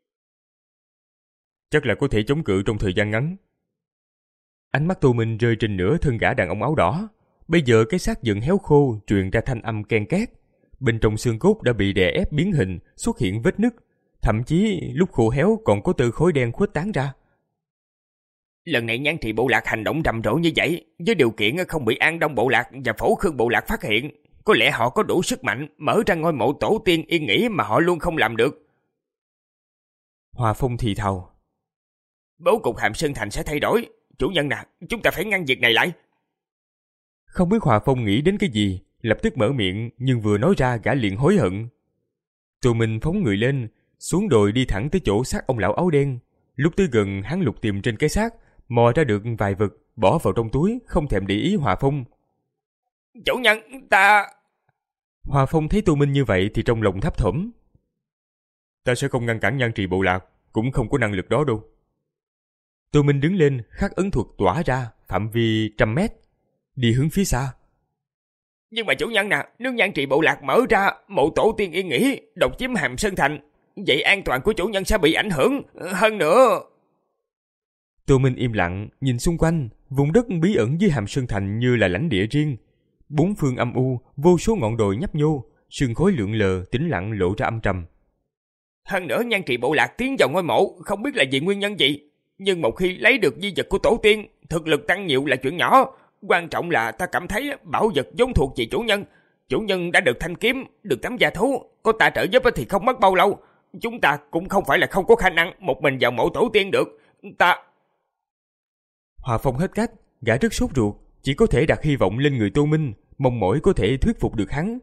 Chắc là có thể chống cự trong thời gian ngắn. Ánh mắt Tô Minh rơi trên nửa thân gã đàn ông áo đỏ. Bây giờ cái xác giận héo khô truyền ra thanh âm ken két. Bên trong xương cốt đã bị đè ép biến hình, xuất hiện vết nứt, thậm chí lúc khô héo còn có tơ khối đen khuếch tán ra. Lần này Nhan Trì bộ lạc hành động rầm rộ như vậy, với điều kiện không bị An Đông bộ lạc và Phổ Khương bộ lạc phát hiện, có lẽ họ có đủ sức mạnh mở ra ngôi mộ tổ tiên yên nghỉ mà họ luôn không làm được. Hòa Phong thì thào. Bố cục Hàm Sơn Thành sẽ thay đổi. Chủ nhân nè, chúng ta phải ngăn việc này lại. Không biết Hòa Phong nghĩ đến cái gì, lập tức mở miệng, nhưng vừa nói ra gã liền hối hận. Tô Minh phóng người lên, xuống đồi đi thẳng tới chỗ xác ông lão áo đen. Lúc tới gần, hắn lục tìm trên cái xác, mò ra được vài vật, bỏ vào trong túi, không thèm để ý Hòa Phong. Chủ nhân, ta... Hòa Phong thấy Tô Minh như vậy thì trong lòng thấp thỏm. Ta sẽ không ngăn cản Nhan Trì bộ lạc, cũng không có năng lực đó đâu. Tô Minh đứng lên, khắc ấn thuật tỏa ra, phạm vi trăm mét, đi hướng phía xa. Nhưng mà chủ nhân nè, nếu Nhan Trì bộ lạc mở ra mộ tổ tiên yên nghỉ, độc chiếm Hàm Sơn Thành, vậy an toàn của chủ nhân sẽ bị ảnh hưởng. Hơn nữa... Tô Minh im lặng, nhìn xung quanh, vùng đất bí ẩn dưới Hàm Sơn Thành như là lãnh địa riêng. Bốn phương âm u, vô số ngọn đồi nhấp nhô, sương khói lượn lờ, tĩnh lặng lộ ra âm trầm. Hơn nữa Nhan Trì bộ lạc tiến vào ngôi mộ, không biết là vì nguyên nhân gì. Nhưng một khi lấy được di vật của tổ tiên, thực lực tăng nhiều là chuyện nhỏ. Quan trọng là ta cảm thấy bảo vật vốn thuộc về chủ nhân. Chủ nhân đã được thanh kiếm, được tấm da thú, có ta trợ giúp thì không mất bao lâu. Chúng ta cũng không phải là không có khả năng một mình vào mộ tổ tiên được. Ta... Hòa Phong hết cách, gã rất sốt ruột, chỉ có thể đặt hy vọng lên người Tô Minh, mong mỏi có thể thuyết phục được hắn.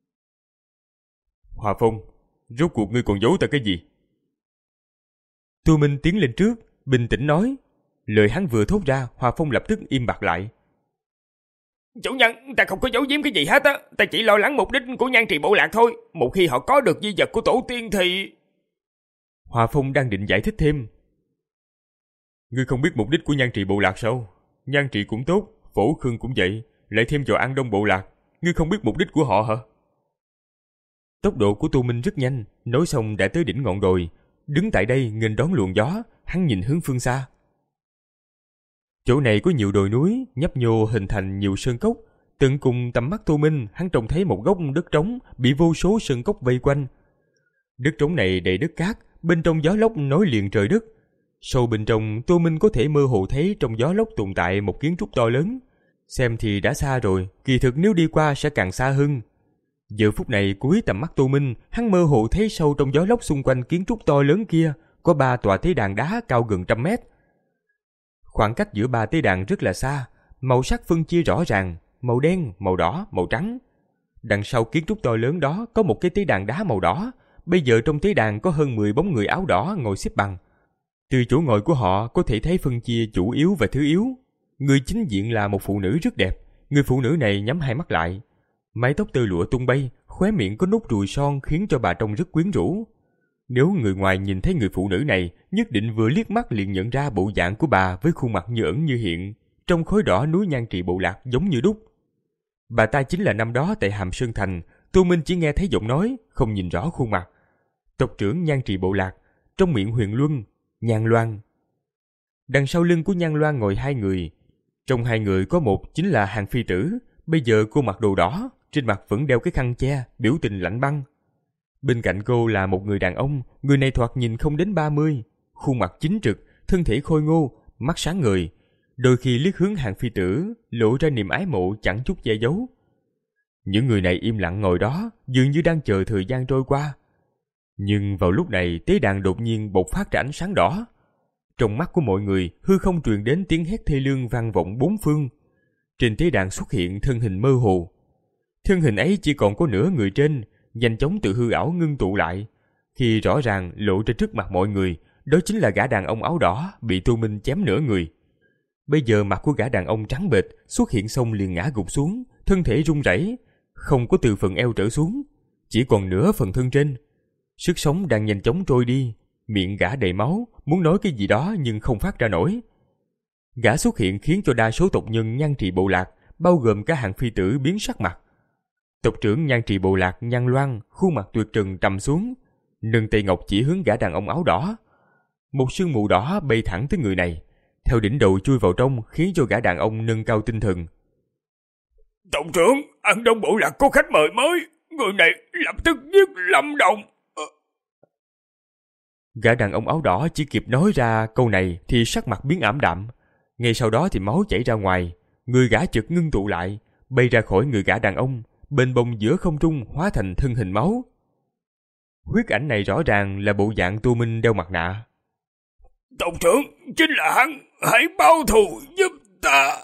Hòa Phong, rốt cuộc ngươi còn giấu ta cái gì? Tô Minh tiến lên trước, bình tĩnh nói. Lời hắn vừa thốt ra, Hòa Phong lập tức im bặt lại. Chủ nhân, ta không có giấu giếm cái gì hết á. Ta chỉ lo lắng mục đích của Nhan Trì bộ lạc thôi. Một khi họ có được di vật của tổ tiên thì... Hòa Phong đang định giải thích thêm. Ngươi không biết mục đích của Nhan Trì bộ lạc sao? Nhan Trì cũng tốt, Phổ Khương cũng vậy, lại thêm vào An Đông bộ lạc. Ngươi không biết mục đích của họ hả? Tốc độ của Tô Minh rất nhanh, nói xong đã tới đỉnh ngọn đồi. Đứng tại đây nghênh đón luồng gió, hắn nhìn hướng phương xa. Chỗ này có nhiều đồi núi, nhấp nhô hình thành nhiều sơn cốc. Tận cùng tầm mắt Tô Minh, hắn trông thấy một góc đất trống bị vô số sơn cốc vây quanh. Đất trống này đầy đất cát, bên trong gió lốc nối liền trời đất. Sâu bên trong, Tô Minh có thể mơ hồ thấy trong gió lốc tồn tại một kiến trúc to lớn. Xem thì đã xa rồi, kỳ thực nếu đi qua sẽ càng xa hơn. Giờ phút này cuối tầm mắt Tô Minh, hắn mơ hồ thấy sâu trong gió lốc xung quanh kiến trúc to lớn kia có ba tòa tế đàn đá cao gần trăm mét. Khoảng cách giữa ba tế đàn rất là xa, màu sắc phân chia rõ ràng, màu đen, màu đỏ, màu trắng. Đằng sau kiến trúc to lớn đó có một cái tế đàn đá màu đỏ, bây giờ trong tế đàn có hơn mười bóng người áo đỏ ngồi xếp bằng. Từ chỗ ngồi của họ có thể thấy phân chia chủ yếu và thứ yếu. Người chính diện là một phụ nữ rất đẹp, người phụ nữ này nhắm hai mắt lại. Mái tóc tơ lụa tung bay, khóe miệng có nốt ruồi son khiến cho bà trông rất quyến rũ. Nếu người ngoài nhìn thấy người phụ nữ này, nhất định vừa liếc mắt liền nhận ra bộ dạng của bà với khuôn mặt như ẩn như hiện, trong khói đỏ núi Nhan Trì bộ lạc giống như đúc. Bà ta chính là năm đó tại Hàm Sơn Thành, Tô Minh chỉ nghe thấy giọng nói, không nhìn rõ khuôn mặt. Tộc trưởng Nhan Trì bộ lạc, trong miệng Huyền Luân, Nhan Loan. Đằng sau lưng của Nhan Loan ngồi hai người. Trong hai người có một chính là Hàng Phi Tử, bây giờ cô mặc đồ đỏ, trên mặt vẫn đeo cái khăn che, biểu tình lạnh băng. Bên cạnh cô là một người đàn ông, người này thoạt nhìn không đến ba mươi, khuôn mặt chính trực, thân thể khôi ngô, mắt sáng ngời. Đôi khi liếc hướng Hàng Phi Tử, lộ ra niềm ái mộ chẳng chút che giấu. Những người này im lặng ngồi đó, dường như đang chờ thời gian trôi qua. Nhưng vào lúc này, tế đàn đột nhiên bộc phát ra ánh sáng đỏ. Trong mắt của mọi người, hư không truyền đến tiếng hét thê lương vang vọng bốn phương. Trên tế đàn xuất hiện thân hình mơ hồ. Thân hình ấy chỉ còn có nửa người trên, nhanh chóng tự hư ảo ngưng tụ lại. Khi rõ ràng lộ ra trước mặt mọi người, đó chính là gã đàn ông áo đỏ bị Tô Minh chém nửa người. Bây giờ mặt của gã đàn ông trắng bệch, xuất hiện xong liền ngã gục xuống, thân thể run rẩy, không có từ phần eo trở xuống, chỉ còn nửa phần thân trên. Sức sống đang nhanh chóng trôi đi, miệng gã đầy máu, muốn nói cái gì đó nhưng không phát ra nổi. Gã xuất hiện khiến cho đa số tộc nhân Nhan Trì bộ lạc, bao gồm cả Hàng Phi Tử biến sắc mặt. Tộc trưởng Nhan Trì bộ lạc Nhan Loan, khuôn mặt tuyệt trần trầm xuống, nâng tay ngọc chỉ hướng gã đàn ông áo đỏ. Một sương mù đỏ bay thẳng tới người này, theo đỉnh đầu chui vào trong, khiến cho gã đàn ông nâng cao tinh thần. Tộc trưởng, An Đông bộ lạc có khách mời mới, người này lập tức giết Lâm Đồng. Gã đàn ông áo đỏ chỉ kịp nói ra câu này thì sắc mặt biến ảm đạm. Ngay sau đó thì máu chảy ra ngoài, người gã chợt ngưng tụ lại, bay ra khỏi người gã đàn ông, bên bông giữa không trung hóa thành thân hình máu. Huyết ảnh này rõ ràng là bộ dạng Tô Minh đeo mặt nạ. Tổng trưởng, chính là hắn, hãy báo thù giúp ta.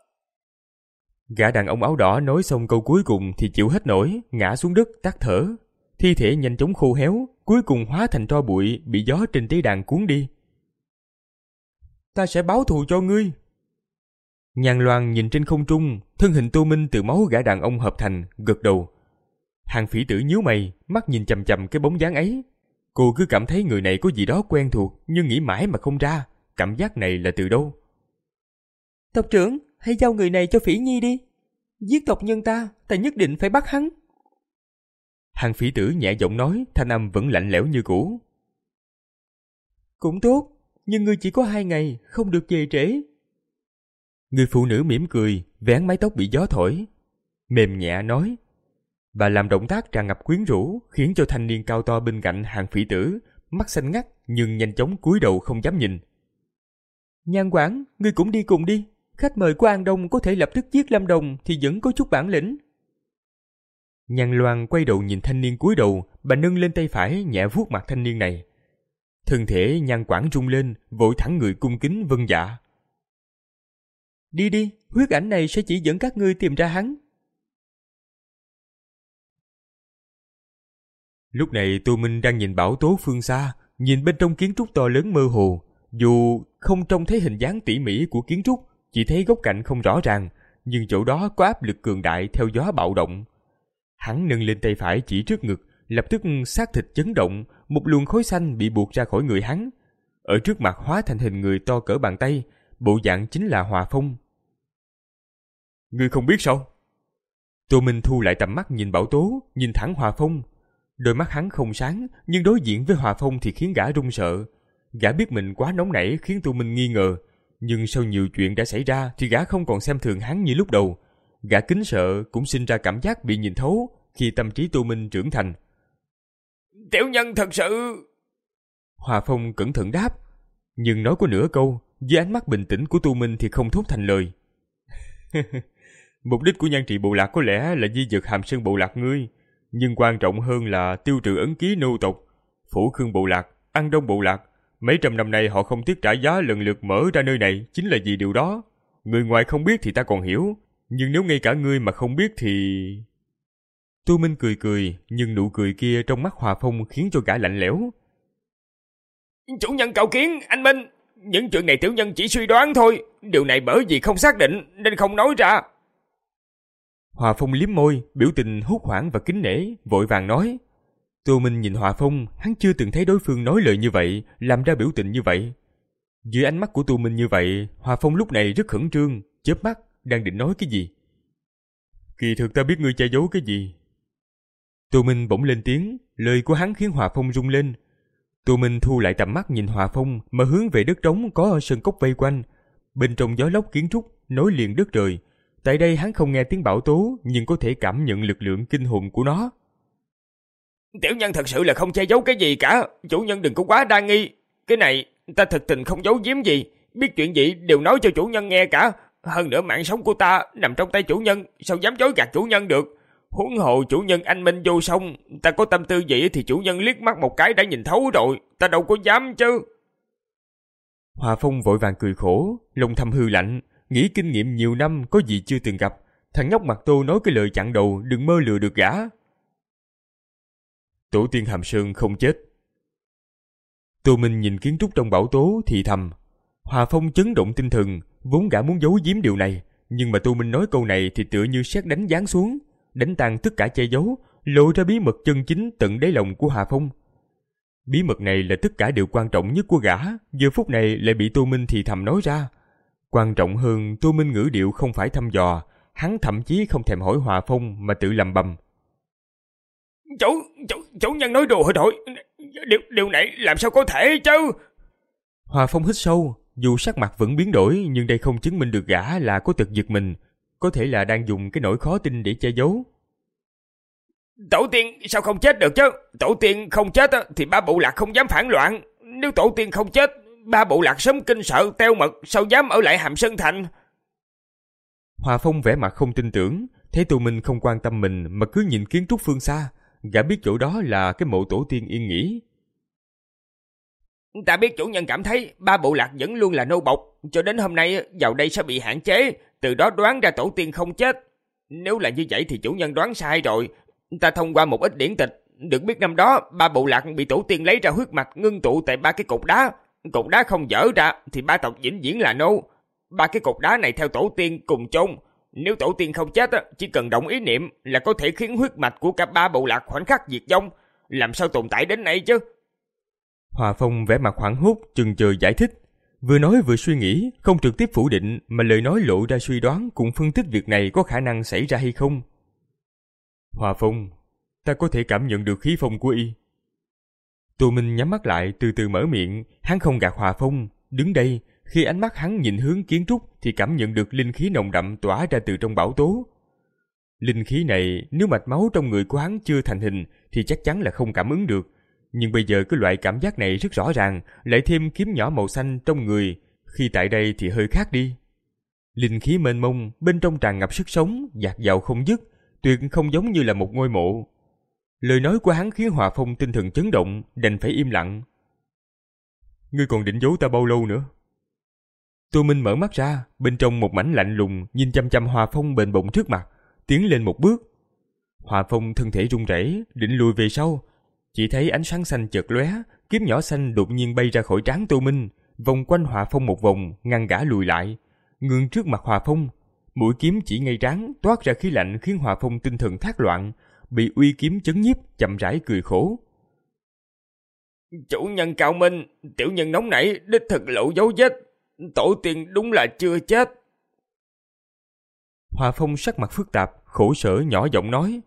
Gã đàn ông áo đỏ nói xong câu cuối cùng thì chịu hết nổi, ngã xuống đất tắt thở. Thi thể nhanh chóng khô héo, cuối cùng hóa thành tro bụi bị gió trên tế đàn cuốn đi. Ta sẽ báo thù cho ngươi. Nhan Loan nhìn trên không trung, thân hình Tô Minh từ máu gã đàn ông hợp thành, gật đầu. Hàng Phỉ Tử nhíu mày, mắt nhìn chằm chằm cái bóng dáng ấy. Cô cứ cảm thấy người này có gì đó quen thuộc, nhưng nghĩ mãi mà không ra, cảm giác này là từ đâu. Tộc trưởng, hãy giao người này cho Phỉ Nhi đi. Giết tộc nhân ta, ta nhất định phải bắt hắn. Hàng Phỉ Tử nhẹ giọng nói, thanh âm vẫn lạnh lẽo như cũ. Cũng tốt, nhưng ngươi chỉ có hai ngày, không được về trễ. Người phụ nữ mỉm cười, vén mái tóc bị gió thổi. Mềm nhẹ nói. Bà làm động tác tràn ngập quyến rũ, khiến cho thanh niên cao to bên cạnh Hàng Phỉ Tử, mắt xanh ngắt nhưng nhanh chóng cúi đầu không dám nhìn. Nhan quản, ngươi cũng đi cùng đi. Khách mời của An Đông có thể lập tức giết Lâm Đồng thì vẫn có chút bản lĩnh. Nhan Loan quay đầu nhìn thanh niên cúi đầu, bà nâng lên tay phải nhẹ vuốt mặt thanh niên này. Thân thể Nhan quản rung lên, vội thẳng người cung kính vâng dạ. Đi đi, huyết ảnh này sẽ chỉ dẫn các ngươi tìm ra hắn. Lúc này Tô Minh đang nhìn bảo tố phương xa, nhìn bên trong kiến trúc to lớn mơ hồ. Dù không trông thấy hình dáng tỉ mỉ của kiến trúc, chỉ thấy góc cạnh không rõ ràng, nhưng chỗ đó có áp lực cường đại theo gió bạo động. Hắn nâng lên tay phải chỉ trước ngực, lập tức xác thịt chấn động, một luồng khói xanh bị buộc ra khỏi người hắn. Ở trước mặt hóa thành hình người to cỡ bàn tay, bộ dạng chính là Hòa Phong. Ngươi không biết sao? Tô Minh thu lại tầm mắt nhìn bảo tố, nhìn thẳng Hòa Phong. Đôi mắt hắn không sáng, nhưng đối diện với Hòa Phong thì khiến gã run sợ. Gã biết mình quá nóng nảy khiến Tô Minh nghi ngờ, nhưng sau nhiều chuyện đã xảy ra thì gã không còn xem thường hắn như lúc đầu. Gã kính sợ cũng sinh ra cảm giác bị nhìn thấu khi tâm trí Tô Minh trưởng thành. Tiểu nhân thật sự... Hòa Phong cẩn thận đáp, nhưng nói có nửa câu, với ánh mắt bình tĩnh của Tô Minh thì không thốt thành lời. Mục đích của Nhan Trị Bộ Lạc có lẽ là di dật Hàm Sơn Bộ Lạc ngươi, nhưng quan trọng hơn là tiêu trừ ấn ký nô tộc. Phủ Khương Bộ Lạc, An Đông Bộ Lạc, mấy trăm năm nay họ không tiếc trả giá lần lượt mở ra nơi này chính là vì điều đó. Người ngoài không biết thì ta còn hiểu, nhưng nếu ngay cả ngươi mà không biết thì... Tô Minh cười cười, nhưng nụ cười kia trong mắt Hòa Phong khiến cho gã lạnh lẽo. Chủ nhân cầu kiến, anh Minh. Những chuyện này tiểu nhân chỉ suy đoán thôi. Điều này bởi vì không xác định nên không nói ra. Hòa Phong liếm môi, biểu tình hốt hoảng và kính nể, vội vàng nói. Tô Minh nhìn Hòa Phong, hắn chưa từng thấy đối phương nói lời như vậy, làm ra biểu tình như vậy. Dưới ánh mắt của Tô Minh như vậy, Hòa Phong lúc này rất khẩn trương, chớp mắt, đang định nói cái gì. Kỳ thực ta biết ngươi che giấu cái gì. Tô Minh bỗng lên tiếng, lời của hắn khiến Hòa Phong rung lên. Tô Minh thu lại tầm mắt nhìn Hòa Phong mà hướng về đất trống có ở sân cốc vây quanh. Bên trong gió lốc kiến trúc, nối liền đất trời. Tại đây hắn không nghe tiếng bão tố, nhưng có thể cảm nhận lực lượng kinh hồn của nó. Tiểu nhân thật sự là không che giấu cái gì cả. Chủ nhân đừng có quá đa nghi. Cái này ta thực tình không giấu giếm gì. Biết chuyện gì đều nói cho chủ nhân nghe cả. Hơn nữa mạng sống của ta nằm trong tay chủ nhân, sao dám dối gạt chủ nhân được. Huống hồ chủ nhân anh minh vô song, ta có tâm tư gì thì chủ nhân liếc mắt một cái đã nhìn thấu rồi. Ta đâu có dám chứ. Hòa Phong vội vàng cười khổ, lòng thầm hư lạnh, nghĩ kinh nghiệm nhiều năm có gì chưa từng gặp. Thằng nhóc mặt tô nói cái lời chặn đầu đừng mơ lừa được gã. Tổ tiên Hàm Sơn không chết. Tô Minh nhìn kiến trúc trong bảo tố thì thầm. Hòa Phong chấn động tinh thần, vốn gã muốn giấu giếm điều này, nhưng mà Tô Minh nói câu này thì tựa như sét đánh giáng xuống, đánh tan tất cả che giấu, lộ ra bí mật chân chính tận đáy lòng của Hòa Phong. Bí mật này là tất cả điều quan trọng nhất của gã, giờ phút này lại bị Tô Minh thì thầm nói ra. Quan trọng hơn, Tô Minh ngữ điệu không phải thăm dò, hắn thậm chí không thèm hỏi Hòa Phong mà tự lầm bầm. Chủ, chủ, chủ nhân nói đùa thôi, điều, điều này làm sao có thể chứ? Hòa Phong hít sâu, dù sắc mặt vẫn biến đổi nhưng đây không chứng minh được gã là có tật giật mình, có thể là đang dùng cái nỗi khó tin để che giấu. Tổ tiên sao không chết được chứ? Tổ tiên không chết thì ba bộ lạc không dám phản loạn. Nếu tổ tiên không chết, ba bộ lạc sớm kinh sợ teo mật, sao dám ở lại Hàm Sơn Thành? Hòa Phong vẻ mặt không tin tưởng, thấy Tô Minh không quan tâm mình mà cứ nhìn kiến trúc phương xa, gã biết chỗ đó là cái mộ tổ tiên yên nghỉ. Ta biết chủ nhân cảm thấy ba bộ lạc vẫn luôn là nô bộc, cho đến hôm nay vào đây sẽ bị hạn chế, từ đó đoán ra tổ tiên không chết. Nếu là như vậy thì chủ nhân đoán sai rồi. Ta thông qua một ít điển tịch, được biết năm đó ba bộ lạc bị tổ tiên lấy ra huyết mạch ngưng tụ tại ba cái cột đá. Cột đá không dở ra thì ba tộc vĩnh viễn là nô. Ba cái cột đá này theo tổ tiên cùng chôn. Nếu tổ tiên không chết, chỉ cần động ý niệm là có thể khiến huyết mạch của cả ba bộ lạc khoảnh khắc diệt vong. Làm sao tồn tại đến nay chứ? Hòa Phong vẻ mặt hoảng hốt, chần chờ giải thích. Vừa nói vừa suy nghĩ, không trực tiếp phủ định mà lời nói lộ ra suy đoán cùng phân tích việc này có khả năng xảy ra hay không. Hòa Phong, ta có thể cảm nhận được khí phong của y. Tô Minh nhắm mắt lại từ từ mở miệng, hắn không gạt Hòa Phong, đứng đây, khi ánh mắt hắn nhìn hướng kiến trúc thì cảm nhận được linh khí nồng đậm tỏa ra từ trong bão tố. Linh khí này nếu mạch máu trong người của hắn chưa thành hình thì chắc chắn là không cảm ứng được, nhưng bây giờ cái loại cảm giác này rất rõ ràng, lại thêm kiếm nhỏ màu xanh trong người, khi tại đây thì hơi khác đi. Linh khí mênh mông, bên trong tràn ngập sức sống, dạt dào không dứt, tuyệt không giống như là một ngôi mộ. Lời nói của hắn khiến Hòa Phong tinh thần chấn động, đành phải im lặng. Ngươi còn định giấu ta bao lâu nữa? Tô Minh mở mắt ra, bên trong một mảnh lạnh lùng nhìn chăm chăm Hòa Phong bền bụng trước mặt, tiến lên một bước. Hòa Phong thân thể run rẩy, định lùi về sau, chỉ thấy ánh sáng xanh chợt lóe, kiếm nhỏ xanh đột nhiên bay ra khỏi trán Tô Minh, vòng quanh Hòa Phong một vòng, ngăn gã lùi lại, ngừng trước mặt Hòa Phong. Mũi kiếm chỉ ngay trán, toát ra khí lạnh khiến Hòa Phong tinh thần thác loạn, bị uy kiếm chấn nhiếp, chậm rãi cười khổ. Chủ nhân cao minh, tiểu nhân nóng nảy, đích thực lộ dấu vết, tổ tiên đúng là chưa chết. Hòa Phong sắc mặt phức tạp, khổ sở nhỏ giọng nói.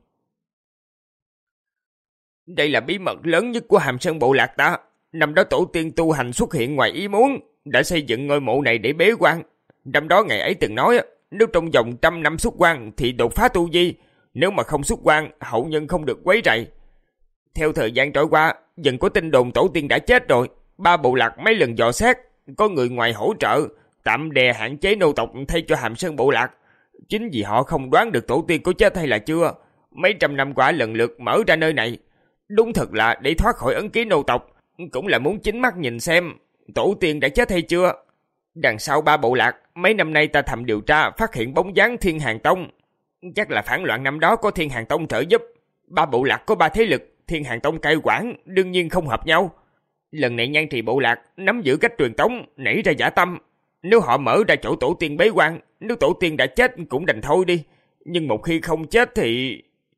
Đây là bí mật lớn nhất của Hàm Sơn bộ lạc ta. Năm đó tổ tiên tu hành xuất hiện ngoài ý muốn, đã xây dựng ngôi mộ này để bế quan. Năm đó ngày ấy từng nói, nếu trong vòng trăm năm xuất quan thì đột phá tu vi, nếu mà không xuất quan, hậu nhân không được quấy rầy. Theo thời gian trôi qua, dần có tin đồn tổ tiên đã chết rồi. Ba bộ lạc mấy lần dò xét, có người ngoài hỗ trợ, tạm đè hạn chế nô tộc thay cho Hàm Sơn bộ lạc. Chính vì họ không đoán được tổ tiên có chết hay là chưa, mấy trăm năm qua lần lượt mở ra nơi này. Đúng thật là để thoát khỏi ấn ký nô tộc, cũng là muốn chính mắt nhìn xem tổ tiên đã chết hay chưa. Đằng sau ba bộ lạc, mấy năm nay ta thầm điều tra phát hiện bóng dáng Thiên Hàn Tông. Chắc là phản loạn năm đó có Thiên Hàn Tông trợ giúp. Ba bộ lạc có ba thế lực, Thiên Hàn Tông cai quản, đương nhiên không hợp nhau. Lần này Nhan Trì bộ lạc nắm giữ cách truyền tống, nảy ra dã tâm. Nếu họ mở ra chỗ tổ tiên bế quan, nếu tổ tiên đã chết cũng đành thôi đi. Nhưng một khi không chết thì...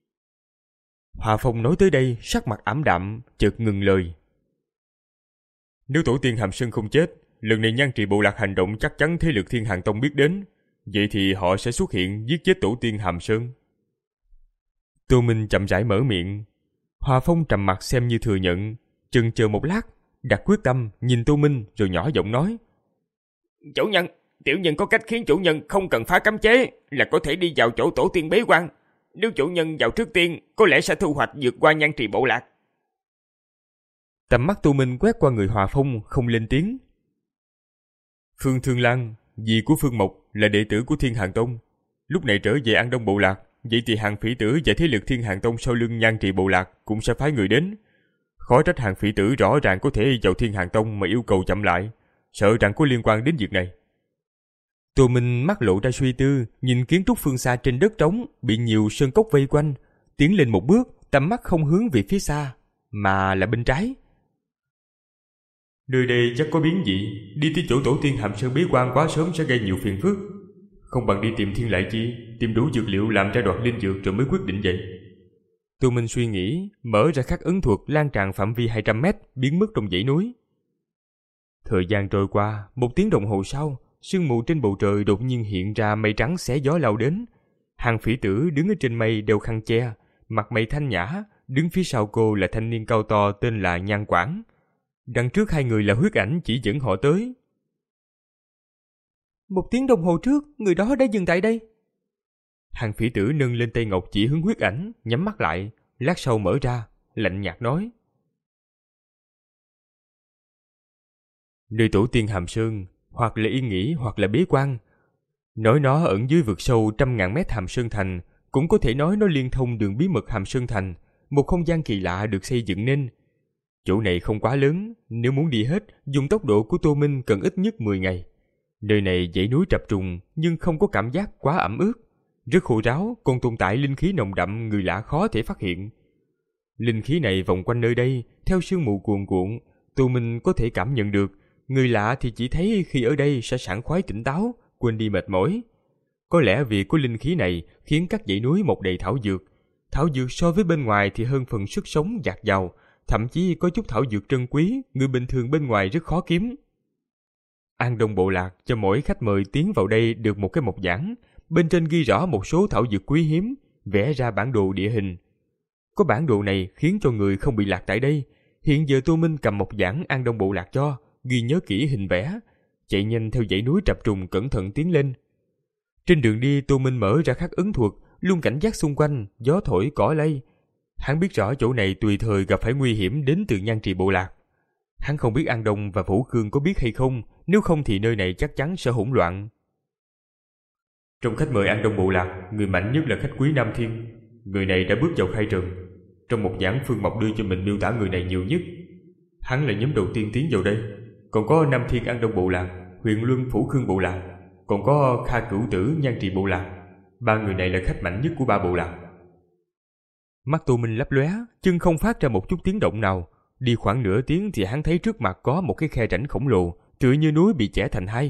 Hòa Phong nói tới đây, sắc mặt ảm đạm, chợt ngừng lời. Nếu tổ tiên Hàm Sơn không chết, lần này Nhan Trì bộ lạc hành động chắc chắn thế lực Thiên Hàn Tông biết đến. Vậy thì họ sẽ xuất hiện giết chết tổ tiên Hàm Sơn. Tô Minh chậm rãi mở miệng. Hòa Phong trầm mặt xem như thừa nhận, chần chờ một lát, đặt quyết tâm nhìn Tô Minh rồi nhỏ giọng nói. Chủ nhân, tiểu nhân có cách khiến chủ nhân không cần phá cấm chế, là có thể đi vào chỗ tổ tiên bế quan. Nếu chủ nhân vào trước tiên, có lẽ sẽ thu hoạch vượt qua Nhan Trì bộ lạc. Tầm mắt Tô Minh quét qua người Hòa Phong, không lên tiếng. Phương Thương Lan, dì của Phương Mộc, là đệ tử của Thiên Hàn Tông. Lúc này trở về An Đông bộ lạc, vậy thì Hàng Phỉ Tử và thế lực Thiên Hàn Tông sau lưng Nhan Trì bộ lạc cũng sẽ phái người đến. Khó trách Hàng Phỉ Tử rõ ràng có thể vào Thiên Hàn Tông mà yêu cầu chậm lại, sợ rằng có liên quan đến việc này. Tô Minh mắt lộ ra suy tư, nhìn kiến trúc phương xa trên đất trống bị nhiều sơn cốc vây quanh, tiến lên một bước, tầm mắt không hướng về phía xa, mà là bên trái. Nơi đây chắc có biến dị, đi tới chỗ tổ tiên Hàm Sơn bế quan quá sớm sẽ gây nhiều phiền phức. Không bằng đi tìm Thiên Lại Chi, tìm đủ dược liệu làm ra đoạt linh dược rồi mới quyết định vậy. Tô Minh suy nghĩ, mở ra khắc ấn thuật lan tràn phạm vi hai trăm mét, biến mất trong dãy núi. Thời gian trôi qua, một tiếng đồng hồ sau, sương mù trên bầu trời đột nhiên hiện ra mây trắng xé gió lao đến. Hàng Phỉ Tử đứng ở trên mây đeo khăn che, mặt mày thanh nhã, đứng phía sau cô là thanh niên cao to tên là Nhan Quảng. Đằng trước hai người là Huyết Ảnh chỉ dẫn họ tới. Một tiếng đồng hồ trước, người đó đã dừng tại đây. Hàng Phỉ Tử nâng lên tay ngọc chỉ hướng Huyết Ảnh, nhắm mắt lại, lát sau mở ra, lạnh nhạt nói: Nơi tổ tiên Hàm Sơn, hoặc là yên nghỉ hoặc là bế quan. Nói nó ẩn dưới vực sâu trăm ngàn mét Hàm Sơn Thành, cũng có thể nói nó liên thông đường bí mật Hàm Sơn Thành, một không gian kỳ lạ được xây dựng nên. Chỗ này không quá lớn, nếu muốn đi hết, dùng tốc độ của Tô Minh cần ít nhất mười ngày. Nơi này dãy núi trập trùng nhưng không có cảm giác quá ẩm ướt, rất khô ráo, còn tồn tại linh khí nồng đậm người lạ khó thể phát hiện. Linh khí này vòng quanh nơi đây, theo sương mù cuồn cuộn, Tô Minh có thể cảm nhận được. Người lạ thì chỉ thấy khi ở đây sẽ sảng khoái tỉnh táo, quên đi mệt mỏi. Có lẽ vì có linh khí này khiến các dãy núi mọc đầy thảo dược. Thảo dược so với bên ngoài thì hơn phần sức sống dạt dào, thậm chí có chút thảo dược trân quý, người bình thường bên ngoài rất khó kiếm. An Đông Bộ Lạc cho mỗi khách mời tiến vào đây được một cái mộc giảng, bên trên ghi rõ một số thảo dược quý hiếm, vẽ ra bản đồ địa hình. Có bản đồ này khiến cho người không bị lạc tại đây. Hiện giờ Tô Minh cầm mộc giảng An Đông Bộ Lạc cho, ghi nhớ kỹ hình vẽ, chạy nhanh theo dãy núi trập trùng cẩn thận tiến lên. Trên đường đi, Tô Minh mở ra khắc ấn thuật, luôn cảnh giác xung quanh, gió thổi cỏ lay. Hắn biết rõ chỗ này tùy thời gặp phải nguy hiểm đến từ Nhan Trì Bộ Lạc. Hắn không biết An Đông và Vũ Khương có biết hay không, nếu không thì nơi này chắc chắn sẽ hỗn loạn. Trong khách mời An Đông Bộ Lạc, người mạnh nhất là khách quý Nam Thiên. Người này đã bước vào khai trường. Trong một giảng Phương Mộc đưa cho mình miêu tả người này nhiều nhất. Hắn là nhóm đầu tiên tiến vào đây. Còn có Nam Thiên An Đông Bộ Lạc, Huyền Luân Phủ Khương Bộ Lạc, còn có Kha Cửu Tử Nhan Trì Bộ Lạc. Ba người này là khách mạnh nhất của ba bộ lạc. Mắt Tô Minh lấp lóe, chân không phát ra một chút tiếng động nào. Đi khoảng nửa tiếng thì hắn thấy trước mặt có một cái khe rãnh khổng lồ, tựa như núi bị chẻ thành hai.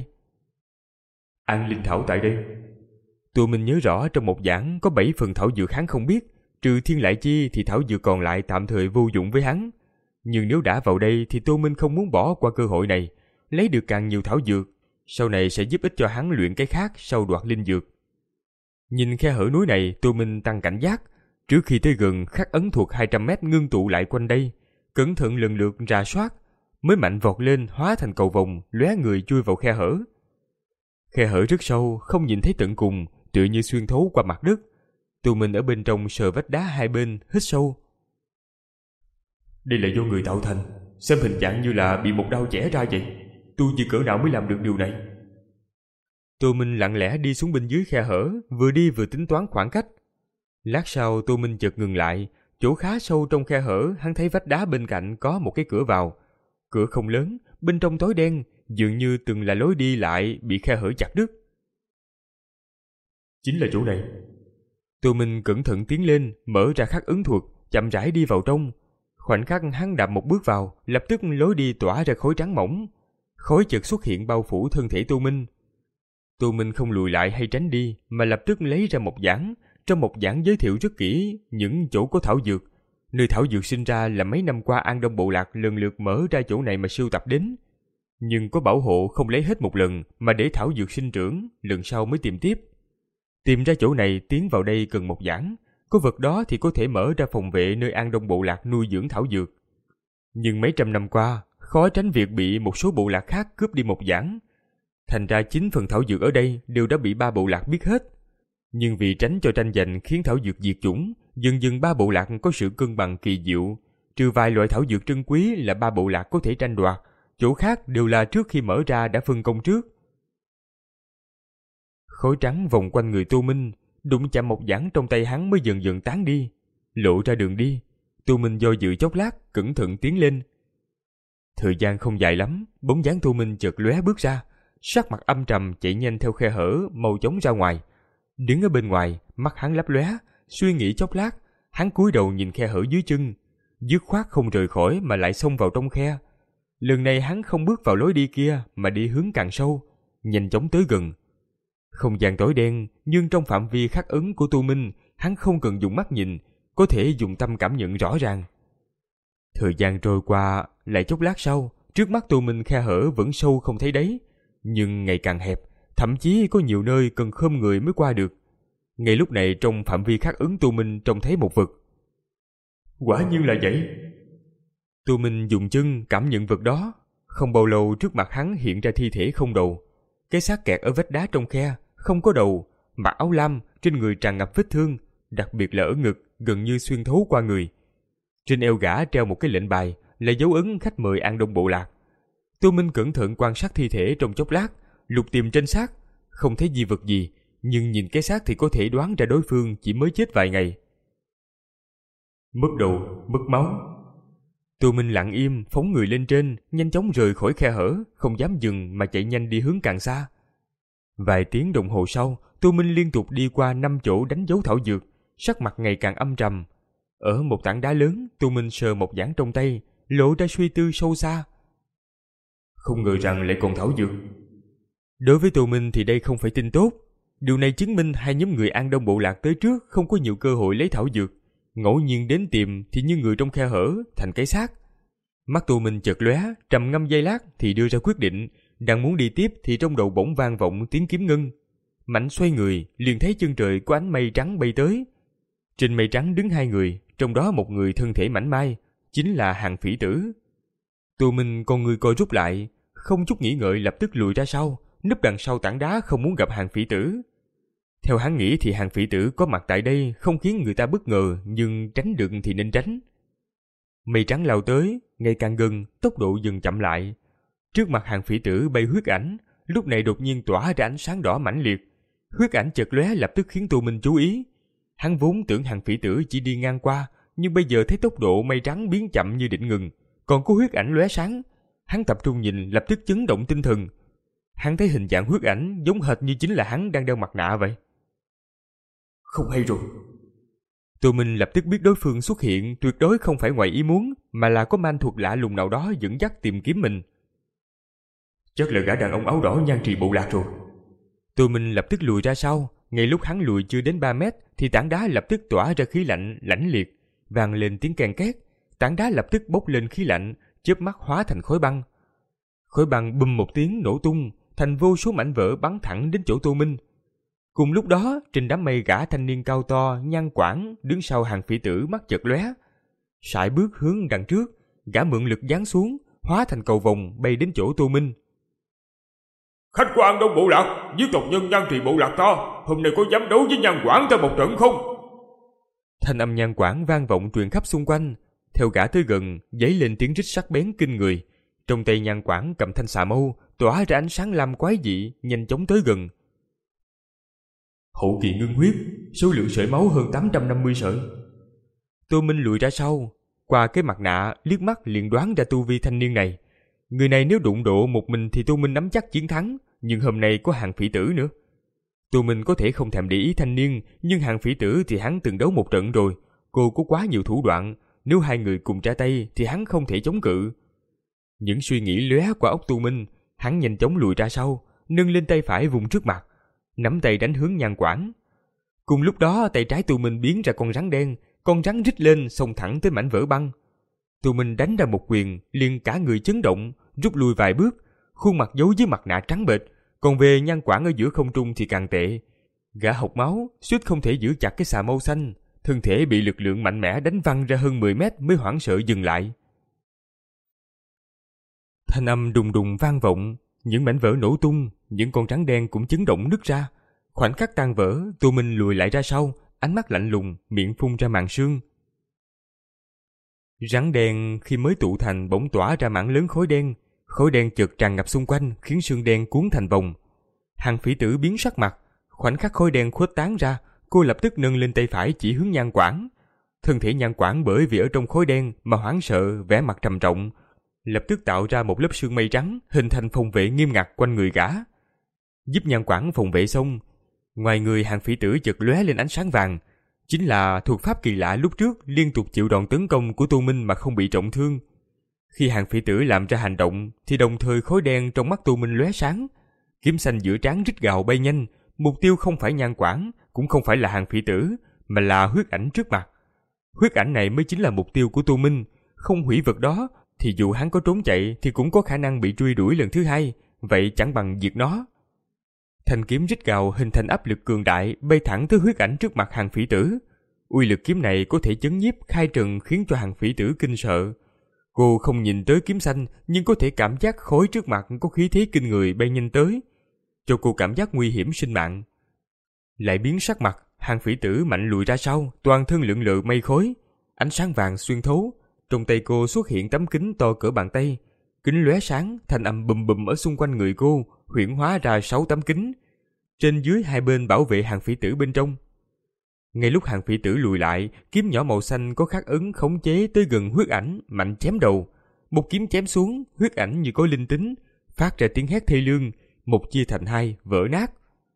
An linh thảo tại đây. Tô Minh nhớ rõ trong một giảng có bảy phần thảo dược hắn không biết, trừ Thiên Lại Chi thì thảo dược còn lại tạm thời vô dụng với hắn. Nhưng nếu đã vào đây thì Tô Minh không muốn bỏ qua cơ hội này, lấy được càng nhiều thảo dược, sau này sẽ giúp ích cho hắn luyện cái khác sau đoạt linh dược. Nhìn khe hở núi này, Tô Minh tăng cảnh giác. Trước khi tới gần, khắc ấn thuật hai trăm mét ngưng tụ lại quanh đây, cẩn thận lần lượt rà soát, mới mạnh vọt lên hóa thành cầu vồng, lóe người chui vào khe hở. Khe hở rất sâu, không nhìn thấy tận cùng, tựa như xuyên thấu qua mặt đất. Tô Minh ở bên trong sờ vách đá hai bên, hít sâu. Đây là do người tạo thành, xem hình dạng như là bị một đao chẻ ra vậy. Tu chỉ cỡ nào mới làm được điều này? Tô Minh lặng lẽ đi xuống bên dưới khe hở, vừa đi vừa tính toán khoảng cách. Lát sau Tô Minh chợt ngừng lại, chỗ khá sâu trong khe hở, hắn thấy vách đá bên cạnh có một cái cửa vào. Cửa không lớn, bên trong tối đen, dường như từng là lối đi lại bị khe hở chặt đứt. Chính là chỗ này. Tô Minh cẩn thận tiến lên, mở ra khắc ấn thuật, chậm rãi đi vào trong. Khoảnh khắc hắn đạp một bước vào, lập tức lối đi tỏa ra khói trắng mỏng. Khói chợt xuất hiện bao phủ thân thể Tô Minh. Tô Minh không lùi lại hay tránh đi, mà lập tức lấy ra một giảng. Trong một giảng giới thiệu rất kỹ những chỗ có thảo dược. Nơi thảo dược sinh ra là mấy năm qua An Đông Bộ Lạc lần lượt mở ra chỗ này mà sưu tập đến. Nhưng có bảo hộ không lấy hết một lần mà để thảo dược sinh trưởng, lần sau mới tìm tiếp. Tìm ra chỗ này tiến vào đây cần một giảng. Có vật đó thì có thể mở ra phòng vệ nơi An Đông Bộ Lạc nuôi dưỡng thảo dược. Nhưng mấy trăm năm qua, khó tránh việc bị một số bộ lạc khác cướp đi một giảng. Thành ra chín phần thảo dược ở đây đều đã bị ba bộ lạc biết hết. Nhưng vì tránh cho tranh giành khiến thảo dược diệt chủng, dần dần ba bộ lạc có sự cân bằng kỳ diệu. Trừ vài loại thảo dược trân quý là ba bộ lạc có thể tranh đoạt, chỗ khác đều là trước khi mở ra đã phân công trước. Khói trắng vòng quanh người Tô Minh, đụng chạm một giảng trong tay hắn mới dần dần tán đi, lộ ra đường đi. Tô Minh do dự chốc lát, cẩn thận tiến lên. Thời gian không dài lắm, bóng dáng Tô Minh chợt lóe bước ra, sắc mặt âm trầm chạy nhanh theo khe hở, mau chóng ra ngoài. Đứng ở bên ngoài, mắt hắn lấp lóe, suy nghĩ chốc lát, hắn cúi đầu nhìn khe hở dưới chân, dứt khoát không rời khỏi mà lại xông vào trong khe. Lần này hắn không bước vào lối đi kia mà đi hướng càng sâu, nhanh chóng tới gần. Không gian tối đen, nhưng trong phạm vi khắc ấn của Tô Minh, hắn không cần dùng mắt nhìn, có thể dùng tâm cảm nhận rõ ràng. Thời gian trôi qua, lại chốc lát sau, trước mắt Tô Minh khe hở vẫn sâu không thấy đáy, nhưng ngày càng hẹp, thậm chí có nhiều nơi cần khom người mới qua được. Ngay lúc này trong phạm vi khắc ấn Tô Minh trông thấy một vật. Quả nhiên là vậy. Tô Minh dùng chân cảm nhận vật đó. Không bao lâu trước mặt hắn hiện ra thi thể không đầu. Cái xác kẹt ở vách đá trong khe, không có đầu, mặc áo lam, trên người tràn ngập vết thương, đặc biệt là ở ngực, gần như xuyên thấu qua người. Trên eo gã treo một cái lệnh bài là dấu ấn khách mời An Đông bộ lạc. Tô Minh cẩn thận quan sát thi thể trong chốc lát, lục tìm trên xác, không thấy di vật gì, nhưng nhìn cái xác thì có thể đoán ra đối phương chỉ mới chết vài ngày. Mất đầu, mất máu. Tô Minh lặng im, phóng người lên trên, nhanh chóng rời khỏi khe hở, không dám dừng mà chạy nhanh đi hướng càng xa. Vài tiếng đồng hồ sau, Tô Minh liên tục đi qua năm chỗ đánh dấu thảo dược, sắc mặt ngày càng âm trầm. Ở một tảng đá lớn, Tô Minh sờ một giảng trong tay, lộ ra suy tư sâu xa. Không ngờ rằng lại còn thảo dược. Đối với Tô Minh thì đây không phải tin tốt. Điều này chứng minh hai nhóm người An Đông bộ lạc tới trước không có nhiều cơ hội lấy thảo dược. Ngẫu nhiên đến tìm thì như người trong khe hở thành cái xác. Mắt Tô Minh chợt lóe, trầm ngâm giây lát thì đưa ra quyết định. Đang muốn đi tiếp thì trong đầu bỗng vang vọng tiếng kiếm ngân. Mạnh xoay người, liền thấy chân trời có ánh mây trắng bay tới. Trên mây trắng đứng hai người, trong đó một người thân thể mảnh mai, chính là Hàng Phỉ Tử. Tô Minh con người co rút lại, không chút nghĩ ngợi lập tức lùi ra sau, núp đằng sau tảng đá không muốn gặp Hàng Phỉ Tử. Theo hắn nghĩ thì Hàng Phỉ Tử có mặt tại đây không khiến người ta bất ngờ, nhưng tránh được thì nên tránh. Mây trắng lao tới, ngày càng gần, tốc độ dần chậm lại. Trước mặt Hàng Phỉ Tử bay huyết ảnh, lúc này đột nhiên tỏa ra ánh sáng đỏ mãnh liệt. Huyết ảnh chợt lóe lập tức khiến Tô Minh chú ý. Hắn vốn tưởng Hàng Phỉ Tử chỉ đi ngang qua, nhưng bây giờ thấy tốc độ mây trắng biến chậm như định ngừng, còn có huyết ảnh lóe sáng. Hắn tập trung nhìn, lập tức chấn động tinh thần. Hắn thấy hình dạng huyết ảnh giống hệt như chính là hắn đang đeo mặt nạ vậy. Không hay rồi. Tô Minh lập tức biết đối phương xuất hiện tuyệt đối không phải ngoài ý muốn, mà là có man thuật lạ lùng nào đó dẫn dắt tìm kiếm mình. Chắc là gã đàn ông áo đỏ nhan trì bộ lạc rồi. Tô Minh lập tức lùi ra sau. Ngay lúc hắn lùi chưa đến ba mét thì tảng đá lập tức tỏa ra khí lạnh lãnh liệt, vang lên tiếng ken két. Tảng đá lập tức bốc lên khí lạnh, chớp mắt hóa thành khối băng. Khối băng bùm một tiếng nổ tung, thành vô số mảnh vỡ bắn thẳng đến chỗ Tô Minh. Cùng lúc đó, trên đám mây gã thanh niên cao to, nhăn quảng, đứng sau Hàng Phỉ Tử mắt chợt lóe. Sải bước hướng đằng trước, gã mượn lực giáng xuống, hóa thành cầu vồng bay đến chỗ Tô Minh. Khách của An Đông bộ lạc, với tộc nhân Nhan Trì bộ lạc ta, hôm nay có dám đấu với Nhan Quảng ta một trận không? Thanh âm Nhan Quảng vang vọng truyền khắp xung quanh. Theo gã tới gần, dấy lên tiếng rít sắc bén kinh người. Trong tay Nhan Quảng cầm thanh xà mâu, tỏa ra ánh sáng lam quái dị, nhanh chóng tới gần. Hậu kỳ ngưng huyết, số lượng sợi máu hơn tám trăm năm mươi sợi. Tô Minh lùi ra sau, qua cái mặt nạ liếc mắt liền đoán ra tu vi thanh niên này. Người này nếu đụng độ một mình thì Tô Minh nắm chắc chiến thắng, nhưng hôm nay có Hàng Phỉ Tử nữa. Tô Minh có thể không thèm để ý thanh niên, nhưng Hàng Phỉ Tử thì hắn từng đấu một trận rồi, cô có quá nhiều thủ đoạn, nếu hai người cùng ra tay thì hắn không thể chống cự. Những suy nghĩ lóe qua óc Tô Minh, hắn nhanh chóng lùi ra sau, nâng lên tay phải vùng trước mặt, nắm tay đánh hướng Nhan Quảng. Cùng lúc đó tay trái Tô Minh biến ra con rắn đen, con rắn rít lên xông thẳng tới mảnh vỡ băng. Tô Minh đánh ra một quyền, liền cả người chấn động, rút lui vài bước, khuôn mặt giấu dưới mặt nạ trắng bệch. Còn về Nhan Quảng ở giữa không trung thì càng tệ. Gã hộc máu, suýt không thể giữ chặt cái xà mâu xanh, thân thể bị lực lượng mạnh mẽ đánh văng ra hơn mười mét mới hoảng sợ dừng lại. Thanh âm đùng đùng vang vọng, những mảnh vỡ nổ tung, những con rắn đen cũng chấn động nứt ra. Khoảnh khắc tan vỡ, Tô Minh lùi lại ra sau, ánh mắt lạnh lùng, miệng phun ra màn sương. Rắn đen khi mới tụ thành bỗng tỏa ra mảng lớn khối đen, khối đen chợt tràn ngập xung quanh khiến sương đen cuốn thành vòng. Hàng Phỉ Tử biến sắc mặt, khoảnh khắc khối đen khuếch tán ra, cô lập tức nâng lên tay phải chỉ hướng Nhan Quảng. Thân thể Nhan Quảng bởi vì ở trong khối đen mà hoảng sợ, vẻ mặt trầm trọng, lập tức tạo ra một lớp sương mây trắng, hình thành phòng vệ nghiêm ngặt quanh người gã. Giúp Nhan Quảng phòng vệ xong, ngoài người Hàng Phỉ Tử chợt lóe lên ánh sáng vàng, chính là thuật pháp kỳ lạ lúc trước liên tục chịu đòn tấn công của Tô Minh mà không bị trọng thương. Khi Hàng Phỉ Tử làm ra hành động thì đồng thời khối đen trong mắt Tô Minh lóe sáng, kiếm xanh giữa trán rít gào bay nhanh, mục tiêu không phải Nhan Quảng, cũng không phải là Hàng Phỉ Tử, mà là huyết ảnh trước mặt. Huyết ảnh này mới chính là mục tiêu của Tô Minh, không hủy vật đó thì dù hắn có trốn chạy thì cũng có khả năng bị truy đuổi lần thứ hai, vậy chẳng bằng diệt nó. Thanh kiếm rít gào hình thành áp lực cường đại bay thẳng tới huyết ảnh trước mặt Hàng Phỉ Tử. Uy lực kiếm này có thể chấn nhiếp khai trần khiến cho Hàng Phỉ Tử kinh sợ. Cô không nhìn tới kiếm xanh nhưng có thể cảm giác khối trước mặt có khí thế kinh người bay nhanh tới, cho cô cảm giác nguy hiểm sinh mạng. Lại biến sắc mặt, Hàng Phỉ Tử mạnh lùi ra sau, toàn thân lượn lờ mây khói, ánh sáng vàng xuyên thấu. Trong tay cô xuất hiện tấm kính to cỡ bàn tay, kính lóe sáng, thanh âm bùm bùm ở xung quanh người cô huyễn hóa ra sáu tấm kính, trên dưới hai bên bảo vệ Hàng Phỉ Tử bên trong. Ngay lúc Hàng Phỉ Tử lùi lại, kiếm nhỏ màu xanh có khắc ấn khống chế tới gần huyết ảnh, mạnh chém đầu. Một kiếm chém xuống, huyết ảnh như có linh tính, phát ra tiếng hét thê lương, một chia thành hai, vỡ nát.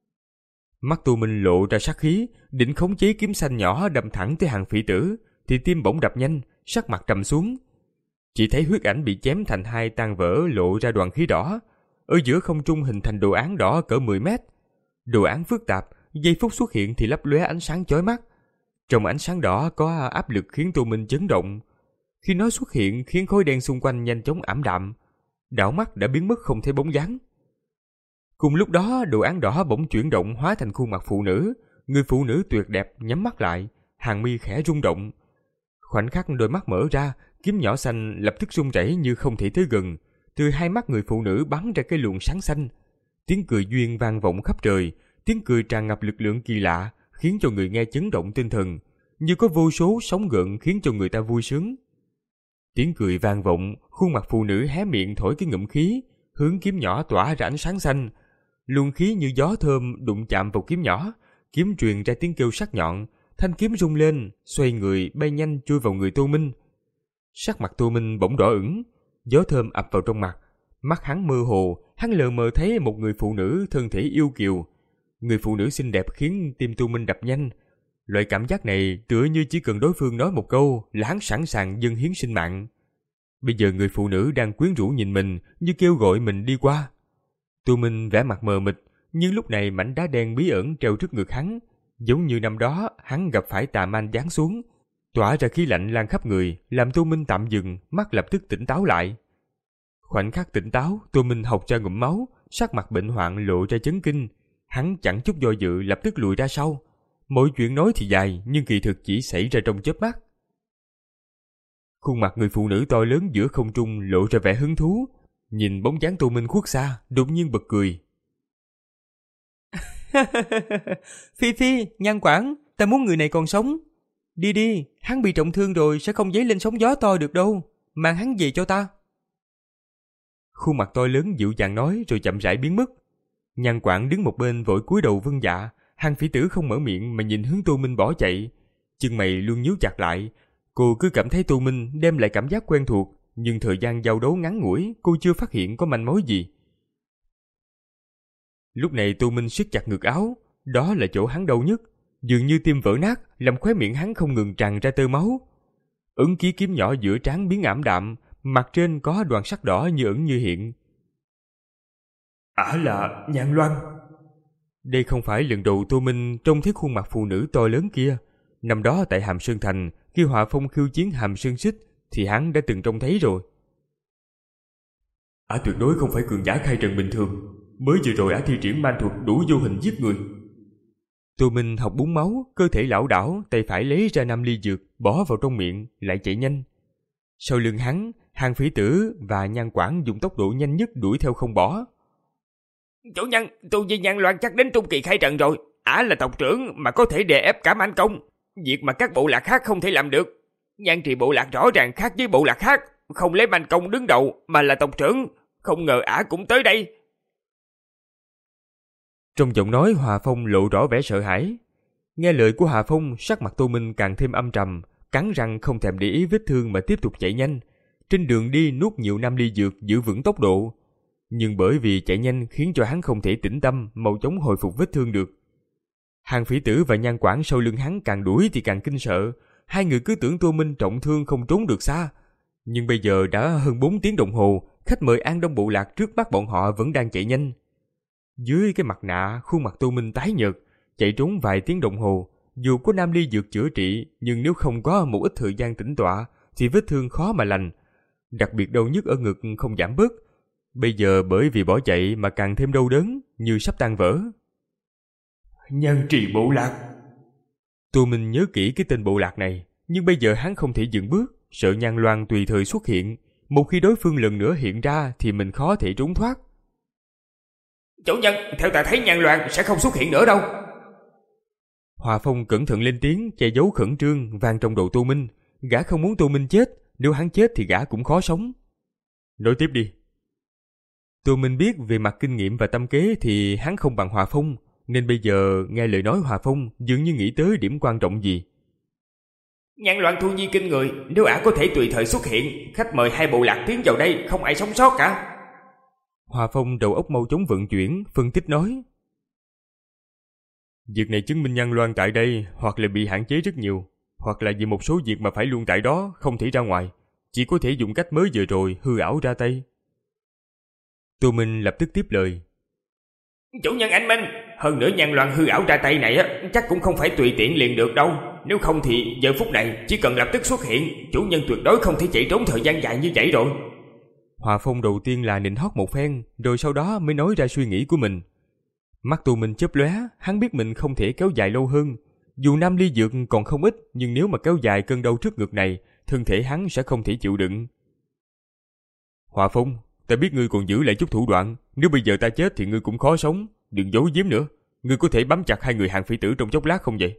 Mắt Tô Minh lộ ra sát khí, định khống chế kiếm xanh nhỏ đâm thẳng tới Hàng Phỉ Tử, thì tim bỗng đập nhanh, sắc mặt trầm xuống. Chỉ thấy huyết ảnh bị chém thành hai tan vỡ, lộ ra đoàn khí đỏ, ở giữa không trung hình thành đồ án đỏ cỡ mười mét. Đồ án phức tạp, giây phút xuất hiện thì lấp lóe ánh sáng chói mắt. Trong ánh sáng đỏ có áp lực khiến Tô Minh chấn động. Khi nó xuất hiện khiến khối đen xung quanh nhanh chóng ảm đạm, đảo mắt đã biến mất không thấy bóng dáng. Cùng lúc đó, đồ án đỏ bỗng chuyển động hóa thành khuôn mặt phụ nữ, người phụ nữ tuyệt đẹp nhắm mắt lại, hàng mi khẽ rung động. Khoảnh khắc đôi mắt mở ra, kiếm nhỏ xanh lập tức rung rẩy như không thể tới gần, từ hai mắt người phụ nữ bắn ra cái luồng sáng xanh. Tiếng cười duyên vang vọng khắp trời, tiếng cười tràn ngập lực lượng kỳ lạ, khiến cho người nghe chấn động tinh thần, như có vô số sóng gợn khiến cho người ta vui sướng. Tiếng cười vang vọng, khuôn mặt phụ nữ hé miệng thổi cái ngụm khí, hướng kiếm nhỏ tỏa ra ánh sáng xanh. Luồng khí như gió thơm đụng chạm vào kiếm nhỏ, kiếm truyền ra tiếng kêu sắc nhọn, thanh kiếm rung lên, xoay người bay nhanh chui vào người Tô Minh. Sắc mặt Tô Minh bỗng đỏ ửng, gió thơm ập vào trong mặt, mắt hắn mơ hồ, hắn lờ mờ thấy một người phụ nữ thân thể yêu kiều. Người phụ nữ xinh đẹp khiến tim Tô Minh đập nhanh. Loại cảm giác này tựa như chỉ cần đối phương nói một câu là hắn sẵn sàng dâng hiến sinh mạng. Bây giờ người phụ nữ đang quyến rũ nhìn mình, như kêu gọi mình đi qua. Tô Minh vẻ mặt mờ mịt, nhưng lúc này mảnh đá đen bí ẩn treo trước ngực hắn, giống như năm đó hắn gặp phải tà man giáng xuống, tỏa ra khí lạnh lan khắp người, làm Tô Minh tạm dừng, mắt lập tức tỉnh táo lại. Khoảnh khắc tỉnh táo, Tô Minh hộc ra ngụm máu, sắc mặt bệnh hoạn lộ ra chấn kinh. Hắn chẳng chút do dự lập tức lùi ra sau. Mọi chuyện nói thì dài, nhưng kỳ thực chỉ xảy ra trong chớp mắt. Khuôn mặt người phụ nữ to lớn giữa không trung lộ ra vẻ hứng thú, nhìn bóng dáng Tô Minh khuất xa, đột nhiên bật cười. Phi Phi, Nhan Quảng, ta muốn người này còn sống. Đi đi, hắn bị trọng thương rồi sẽ không dấy lên sóng gió to được đâu, mang hắn về cho ta. Khuôn mặt to lớn dịu dàng nói rồi chậm rãi biến mất. Nhan Quảng đứng một bên vội cúi đầu vâng dạ. Hàng Phỉ Tử không mở miệng mà nhìn hướng Tô Minh bỏ chạy, chân mày luôn nhíu chặt lại. Cô cứ cảm thấy Tô Minh đem lại cảm giác quen thuộc, nhưng thời gian giao đấu ngắn ngủi, cô chưa phát hiện có manh mối gì. Lúc này Tô Minh siết chặt ngực áo, đó là chỗ hắn đau nhất, dường như tim vỡ nát, làm khóe miệng hắn không ngừng tràn ra tơ máu. Ấn ký kiếm nhỏ giữa trán biến ảm đạm, mặt trên có đoàn sắc đỏ như ẩn như hiện. Ả là Nhan Loan. Đây không phải lần đầu Tô Minh trông thấy khuôn mặt phụ nữ to lớn kia. Năm đó tại Hàm Sơn Thành, khi Họa Phong khiêu chiến Hàm Sơn Xích, thì hắn đã từng trông thấy rồi. Ả tuyệt đối không phải cường giả khai trần bình thường. Mới vừa rồi Ả thi triển man thuật đủ vô hình giết người. Tô Minh học búng máu, cơ thể lảo đảo, tay phải lấy ra năm ly dược, bỏ vào trong miệng, lại chạy nhanh. Sau lưng hắn, Hàng Phỉ Tử và Nhan Quảng dùng tốc độ nhanh nhất đuổi theo không bỏ. Chủ nhân, tu vi Nhan Loan chắc đến trung kỳ khai trận rồi. Ả là tộc trưởng mà có thể đè ép cả Man Công, việc mà các bộ lạc khác không thể làm được. Nhan Trì bộ lạc rõ ràng khác với bộ lạc khác, không lấy Man Công đứng đầu mà là tộc trưởng. Không ngờ Ả cũng tới đây. Trong giọng nói Hòa Phong lộ rõ vẻ sợ hãi. Nghe lời của Hòa Phong, sắc mặt Tô Minh càng thêm âm trầm, cắn răng không thèm để ý vết thương mà tiếp tục chạy nhanh. Trên đường đi nuốt nhiều năm ly dược giữ vững tốc độ. Nhưng bởi vì chạy nhanh khiến cho hắn không thể tĩnh tâm mau chóng hồi phục vết thương được. Hàng Phỉ Tử và Nhan Quảng sau lưng hắn càng đuổi thì càng kinh sợ. Hai người cứ tưởng Tô Minh trọng thương không trốn được xa. Nhưng bây giờ đã hơn bốn tiếng đồng hồ, khách mời An Đông bộ lạc trước mắt bọn họ vẫn đang chạy nhanh. Dưới cái mặt nạ, khuôn mặt Tô Minh tái nhợt, chạy trốn vài tiếng đồng hồ. Dù có nam ly dược chữa trị, nhưng nếu không có một ít thời gian tĩnh tọa thì vết thương khó mà lành. Đặc biệt đau nhức ở ngực không giảm bớt. Bây giờ bởi vì bỏ chạy mà càng thêm đau đớn, như sắp tan vỡ. Nhan Trì bộ lạc. Tô Minh nhớ kỹ cái tên bộ lạc này, nhưng bây giờ hắn không thể dừng bước, sợ Nhan Loan tùy thời xuất hiện. Một khi đối phương lần nữa hiện ra thì mình khó thể trốn thoát. Chủ nhân, theo ta thấy Nhan Loan sẽ không xuất hiện nữa đâu. Hòa Phong cẩn thận lên tiếng, che giấu khẩn trương vang trong đầu Tô Minh. Gã không muốn Tô Minh chết, nếu hắn chết thì gã cũng khó sống. Nói tiếp đi. Tô Minh biết về mặt kinh nghiệm và tâm kế thì hắn không bằng Hòa Phong, nên bây giờ nghe lời nói Hòa Phong dường như nghĩ tới điểm quan trọng gì. Nhãn loạn thu nhi kinh người, nếu ả có thể tùy thời xuất hiện, khách mời hai bộ lạc tiến vào đây, không ai sống sót cả. Hòa Phong đầu óc mau chóng vận chuyển, phân tích nói. Việc này chứng minh Nhan Loan tại đây hoặc là bị hạn chế rất nhiều, hoặc là vì một số việc mà phải luôn tại đó, không thể ra ngoài, chỉ có thể dùng cách mới vừa rồi hư ảo ra tay. Tô Minh lập tức tiếp lời. Chủ nhân anh Minh, hơn nữa Nhan Loan hư ảo ra tay này á, chắc cũng không phải tùy tiện liền được đâu. Nếu không thì giờ phút này chỉ cần lập tức xuất hiện, chủ nhân tuyệt đối không thể chạy trốn thời gian dài như vậy rồi. Hòa Phong đầu tiên là nịnh hót một phen, rồi sau đó mới nói ra suy nghĩ của mình. Mắt Tô Minh chớp lóe, hắn biết mình không thể kéo dài lâu hơn. Dù nam ly dược còn không ít, nhưng nếu mà kéo dài cơn đau trước ngực này, thân thể hắn sẽ không thể chịu đựng. Hòa Phong, ta biết ngươi còn giữ lại chút thủ đoạn, nếu bây giờ ta chết thì ngươi cũng khó sống, đừng giấu giếm nữa. Ngươi có thể bám chặt hai người hàng phỉ tử trong chốc lát không vậy?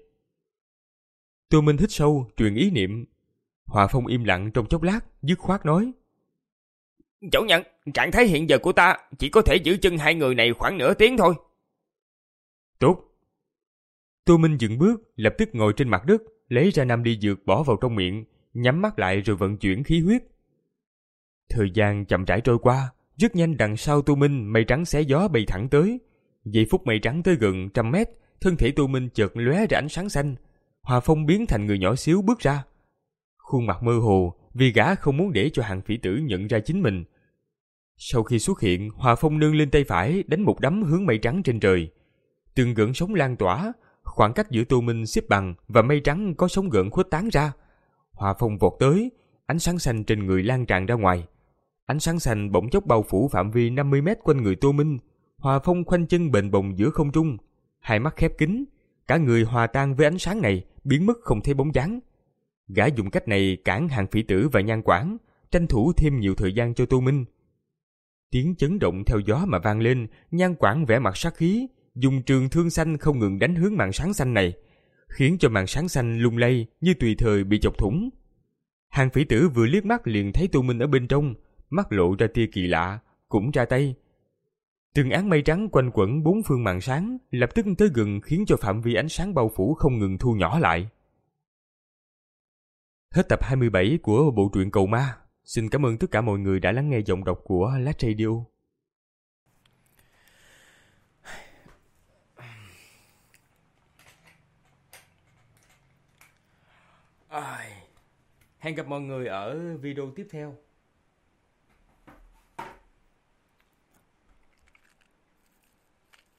Tô Minh hít sâu, truyền ý niệm. Hòa Phong im lặng trong chốc lát, dứt khoát nói. Chủ nhân, trạng thái hiện giờ của ta chỉ có thể giữ chân hai người này khoảng nửa tiếng thôi. Tốt. Tô Minh dừng bước, lập tức ngồi trên mặt đất, lấy ra nam ly dược bỏ vào trong miệng, nhắm mắt lại rồi vận chuyển khí huyết. Thời gian chậm rãi trôi qua, rất nhanh đằng sau Tô Minh mây trắng xé gió bay thẳng tới. Giây phút mây trắng tới gần trăm mét, thân thể Tô Minh chợt lóe ra ánh sáng xanh. Hòa Phong biến thành người nhỏ xíu bước ra. Khuôn mặt mơ hồ vì gã không muốn để cho hàng phỉ tử nhận ra chính mình. Sau khi xuất hiện, Hòa Phong nâng lên tay phải đánh một đấm hướng mây trắng trên trời. Từng gợn sóng lan tỏa, khoảng cách giữa Tô Minh xếp bằng và mây trắng có sóng gợn khuếch tán ra. Hòa Phong vọt tới, ánh sáng xanh trên người lan tràn ra ngoài. Ánh sáng xanh bỗng chốc bao phủ phạm vi năm mươi mét quanh người Tô Minh. Hòa Phong khoanh chân bền bồng giữa không trung, hai mắt khép kín, cả người hòa tan với ánh sáng này, biến mất không thấy bóng dáng. Gã dùng cách này cản hàng phỉ tử và Nhan Quảng, tranh thủ thêm nhiều thời gian cho Tô Minh. Tiếng chấn động theo gió mà vang lên, Nhan Quảng vẻ mặt sát khí, dùng trường thương xanh không ngừng đánh hướng màn sáng xanh này, khiến cho màn sáng xanh lung lay như tùy thời bị chọc thủng. Hàng phỉ tử vừa liếc mắt liền thấy Tô Minh ở bên trong, mắt lộ ra tia kỳ lạ, cũng ra tay. Từng áng mây trắng quanh quẩn bốn phương màn sáng, lập tức tới gần khiến cho phạm vi ánh sáng bao phủ không ngừng thu nhỏ lại. Hết tập hai mươi bảy của bộ truyện Cầu Ma. Xin cảm ơn tất cả mọi người đã lắng nghe giọng đọc của Lá Radio. Hẹn gặp mọi người ở video tiếp theo.